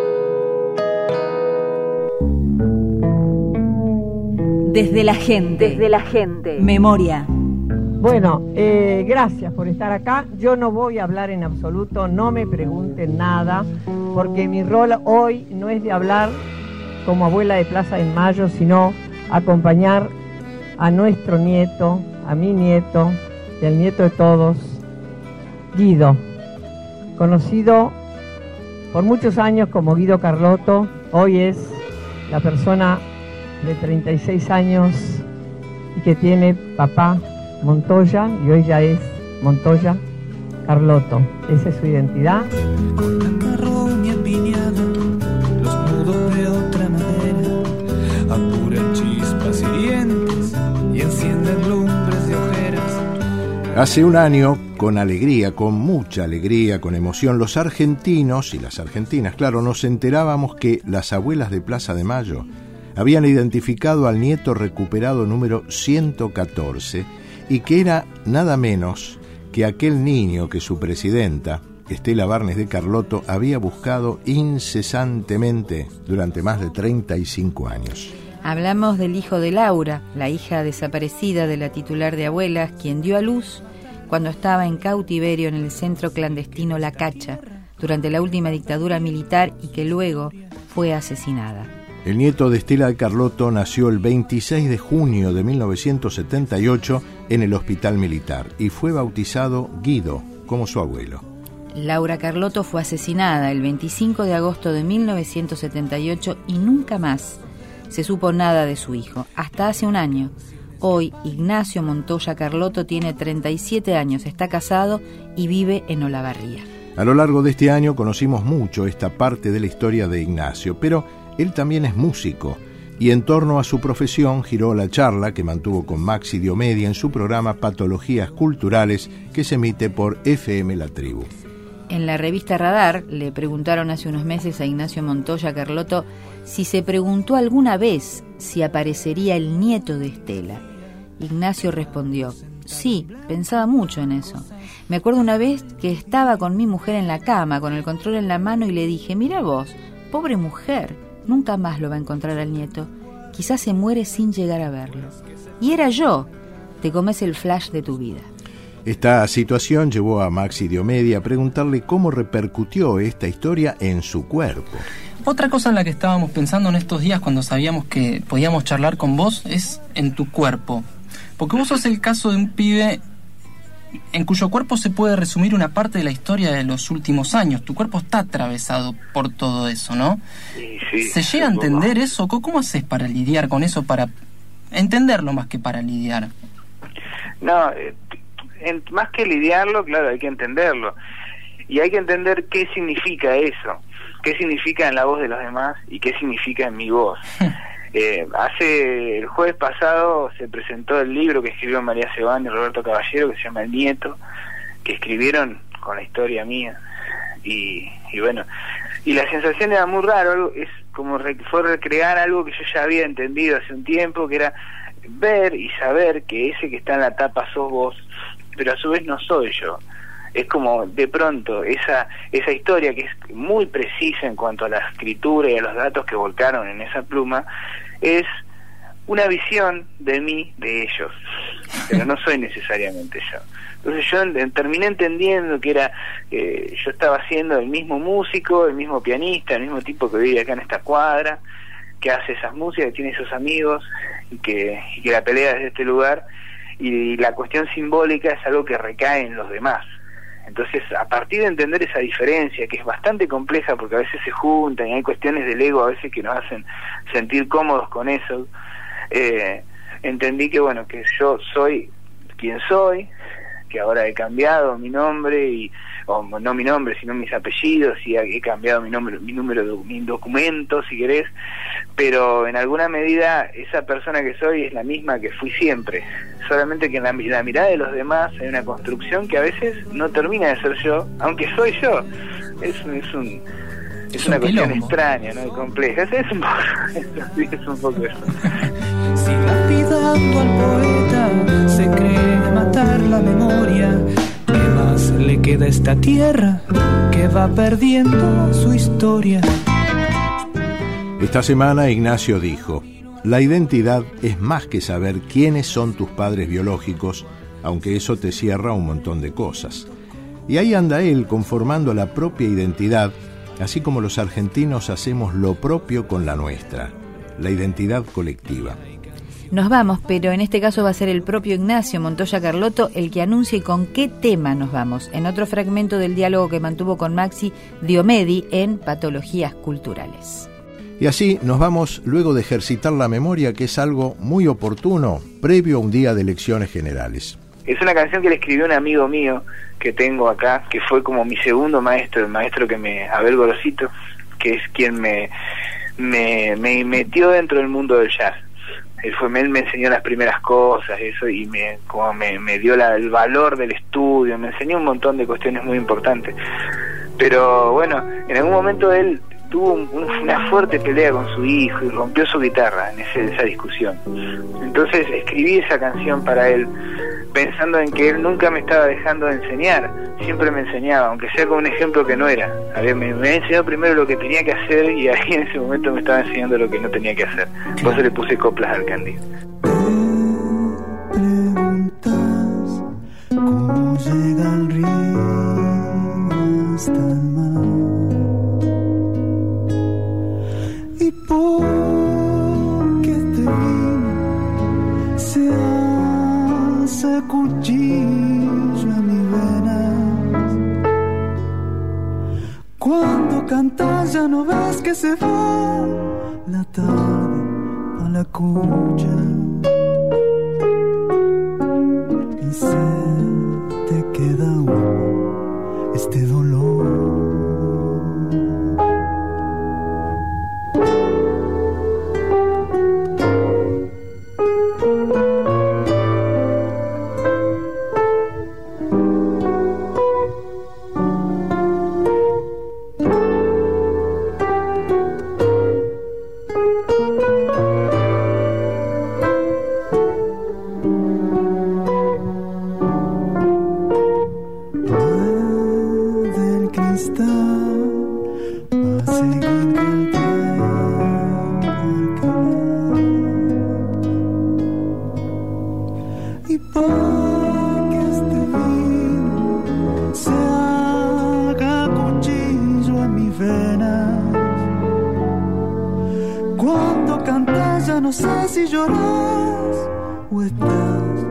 Desde la gente. Memoria. Bueno, gracias por estar acá. Yo no voy a hablar en absoluto, no me pregunten nada, porque mi rol hoy no es de hablar como abuela de Plaza de Mayo, sino acompañar a nuestro nieto, a mi nieto y al nieto de todos, Guido, conocido por muchos años como Guido Carlotto. Hoy es la persona de 36 años y que tiene papá Montoya, y hoy ya es Montoya Carlotto. Esa es su identidad. Con tanta roña piñada, los nudos de otra madera apuran chispas hirientes y encienden lumbres de ojeras Hace un año, con alegría, con mucha alegría, con emoción, los argentinos y las argentinas, claro, nos enterábamos que las abuelas de Plaza de Mayo habían identificado al nieto recuperado número 114 y que era nada menos que aquel niño que su presidenta, Estela Barnes de Carlotto, había buscado incesantemente durante más de 35 años. Hablamos del hijo de Laura, la hija desaparecida de la titular de Abuelas, quien dio a luz cuando estaba en cautiverio en el centro clandestino La Cacha, durante la última dictadura militar y que luego fue asesinada. El nieto de Estela de Carlotto nació el 26 de junio de 1978 en el Hospital Militar y fue bautizado Guido, como su abuelo. Laura Carlotto fue asesinada el 25 de agosto de 1978 y nunca más se supo nada de su hijo, hasta hace un año. Hoy, Ignacio Montoya Carlotto tiene 37 años, está casado y vive en Olavarría. A lo largo de este año conocimos mucho esta parte de la historia de Ignacio, pero él también es músico y en torno a su profesión giró la charla que mantuvo con Maxi Diomedi en su programa Patologías Culturales, que se emite por FM La Tribu. En la revista Radar le preguntaron hace unos meses a Ignacio Montoya Carlotto si se preguntó alguna vez si aparecería el nieto de Estela. Ignacio respondió: sí, pensaba mucho en eso. Me acuerdo una vez que estaba con mi mujer en la cama, con el control en la mano, y le dije: mira vos, pobre mujer, nunca más lo va a encontrar al nieto. Quizás se muere sin llegar a verlo. Y era yo. Te comes el flash de tu vida. Esta situación llevó a Maxi Diomedi a preguntarle cómo repercutió esta historia en su cuerpo. Otra cosa en la que estábamos pensando en estos días cuando sabíamos que podíamos charlar con vos es en tu cuerpo. Porque vos sos el caso de un pibe en cuyo cuerpo se puede resumir una parte de la historia de los últimos años. Tu cuerpo está atravesado por todo eso, ¿no? Sí, ¿se llega a entender eso? ¿Cómo haces para lidiar con eso, para entenderlo más que para lidiar? No, más que lidiarlo, claro, hay que entenderlo. Y hay que entender qué significa eso, qué significa en la voz de los demás y qué significa en mi voz. El jueves pasado se presentó el libro que escribió María Sebán y Roberto Caballero, que se llama El Nieto, que escribieron con la historia mía. Y bueno, y la sensación era muy raro, es como fue recrear algo que yo ya había entendido hace un tiempo, que era ver y saber que ese que está en la tapa sos vos, pero a su vez no soy yo. Es como de pronto esa historia que es muy precisa en cuanto a la escritura y a los datos que volcaron en esa pluma, es una visión de mí, de ellos, pero no soy necesariamente yo. Entonces yo terminé entendiendo que yo estaba siendo el mismo músico, el mismo pianista, el mismo tipo que vive acá en esta cuadra, que hace esas músicas, que tiene esos amigos y que la pelea desde este lugar, y la cuestión simbólica es algo que recae en los demás. Entonces, a partir de entender esa diferencia, que es bastante compleja porque a veces se juntan y hay cuestiones del ego a veces que nos hacen sentir cómodos con eso, entendí que bueno, que yo soy quien soy, que ahora he cambiado mi nombre, o no mi nombre, sino mis apellidos, y he cambiado mi documento, si querés, pero en alguna medida esa persona que soy es la misma que fui siempre, solamente que en la mirada de los demás hay una construcción que a veces no termina de ser yo, aunque soy yo. Es una cuestión extraña, ¿no? Y compleja. Es un poco eso. Si lapidando al poeta se cree matar la memoria, ¿qué más le queda a esta tierra que va perdiendo su historia? Esta semana Ignacio dijo: la identidad es más que saber quiénes son tus padres biológicos, aunque eso te cierra un montón de cosas. Y ahí anda él conformando la propia identidad, así como los argentinos hacemos lo propio con la nuestra, la identidad colectiva. Nos vamos, pero en este caso va a ser el propio Ignacio Montoya Carlotto el que anuncie con qué tema nos vamos, en otro fragmento del diálogo que mantuvo con Maxi Diomedi en Patologías Culturales. Y así nos vamos luego de ejercitar la memoria, que es algo muy oportuno previo a un día de elecciones generales. Es una canción que le escribió un amigo mío que tengo acá, que fue como mi segundo maestro, el maestro Abel Gorosito, que es quien me metió dentro del mundo del jazz. Él me enseñó las primeras cosas, eso, y me dio el valor del estudio, me enseñó un montón de cuestiones muy importantes. Pero bueno, en algún momento él tuvo una fuerte pelea con su hijo y rompió su guitarra en esa discusión. Entonces escribí esa canción para él, pensando en que él nunca me estaba dejando de enseñar, siempre me enseñaba, aunque sea con un ejemplo que no era. Me había enseñado primero lo que tenía que hacer, y ahí en ese momento me estaba enseñando lo que no tenía que hacer. Por eso le puse coplas al Cándido. Preguntas cómo llega el río hasta el mar, y por qué este vino se hace cuchillo en mi vena. Cuando cantas ya no ves que se va la tarde a la cucha, y se te queda este dolor. Cuando cantas ya no sé si lloras o estás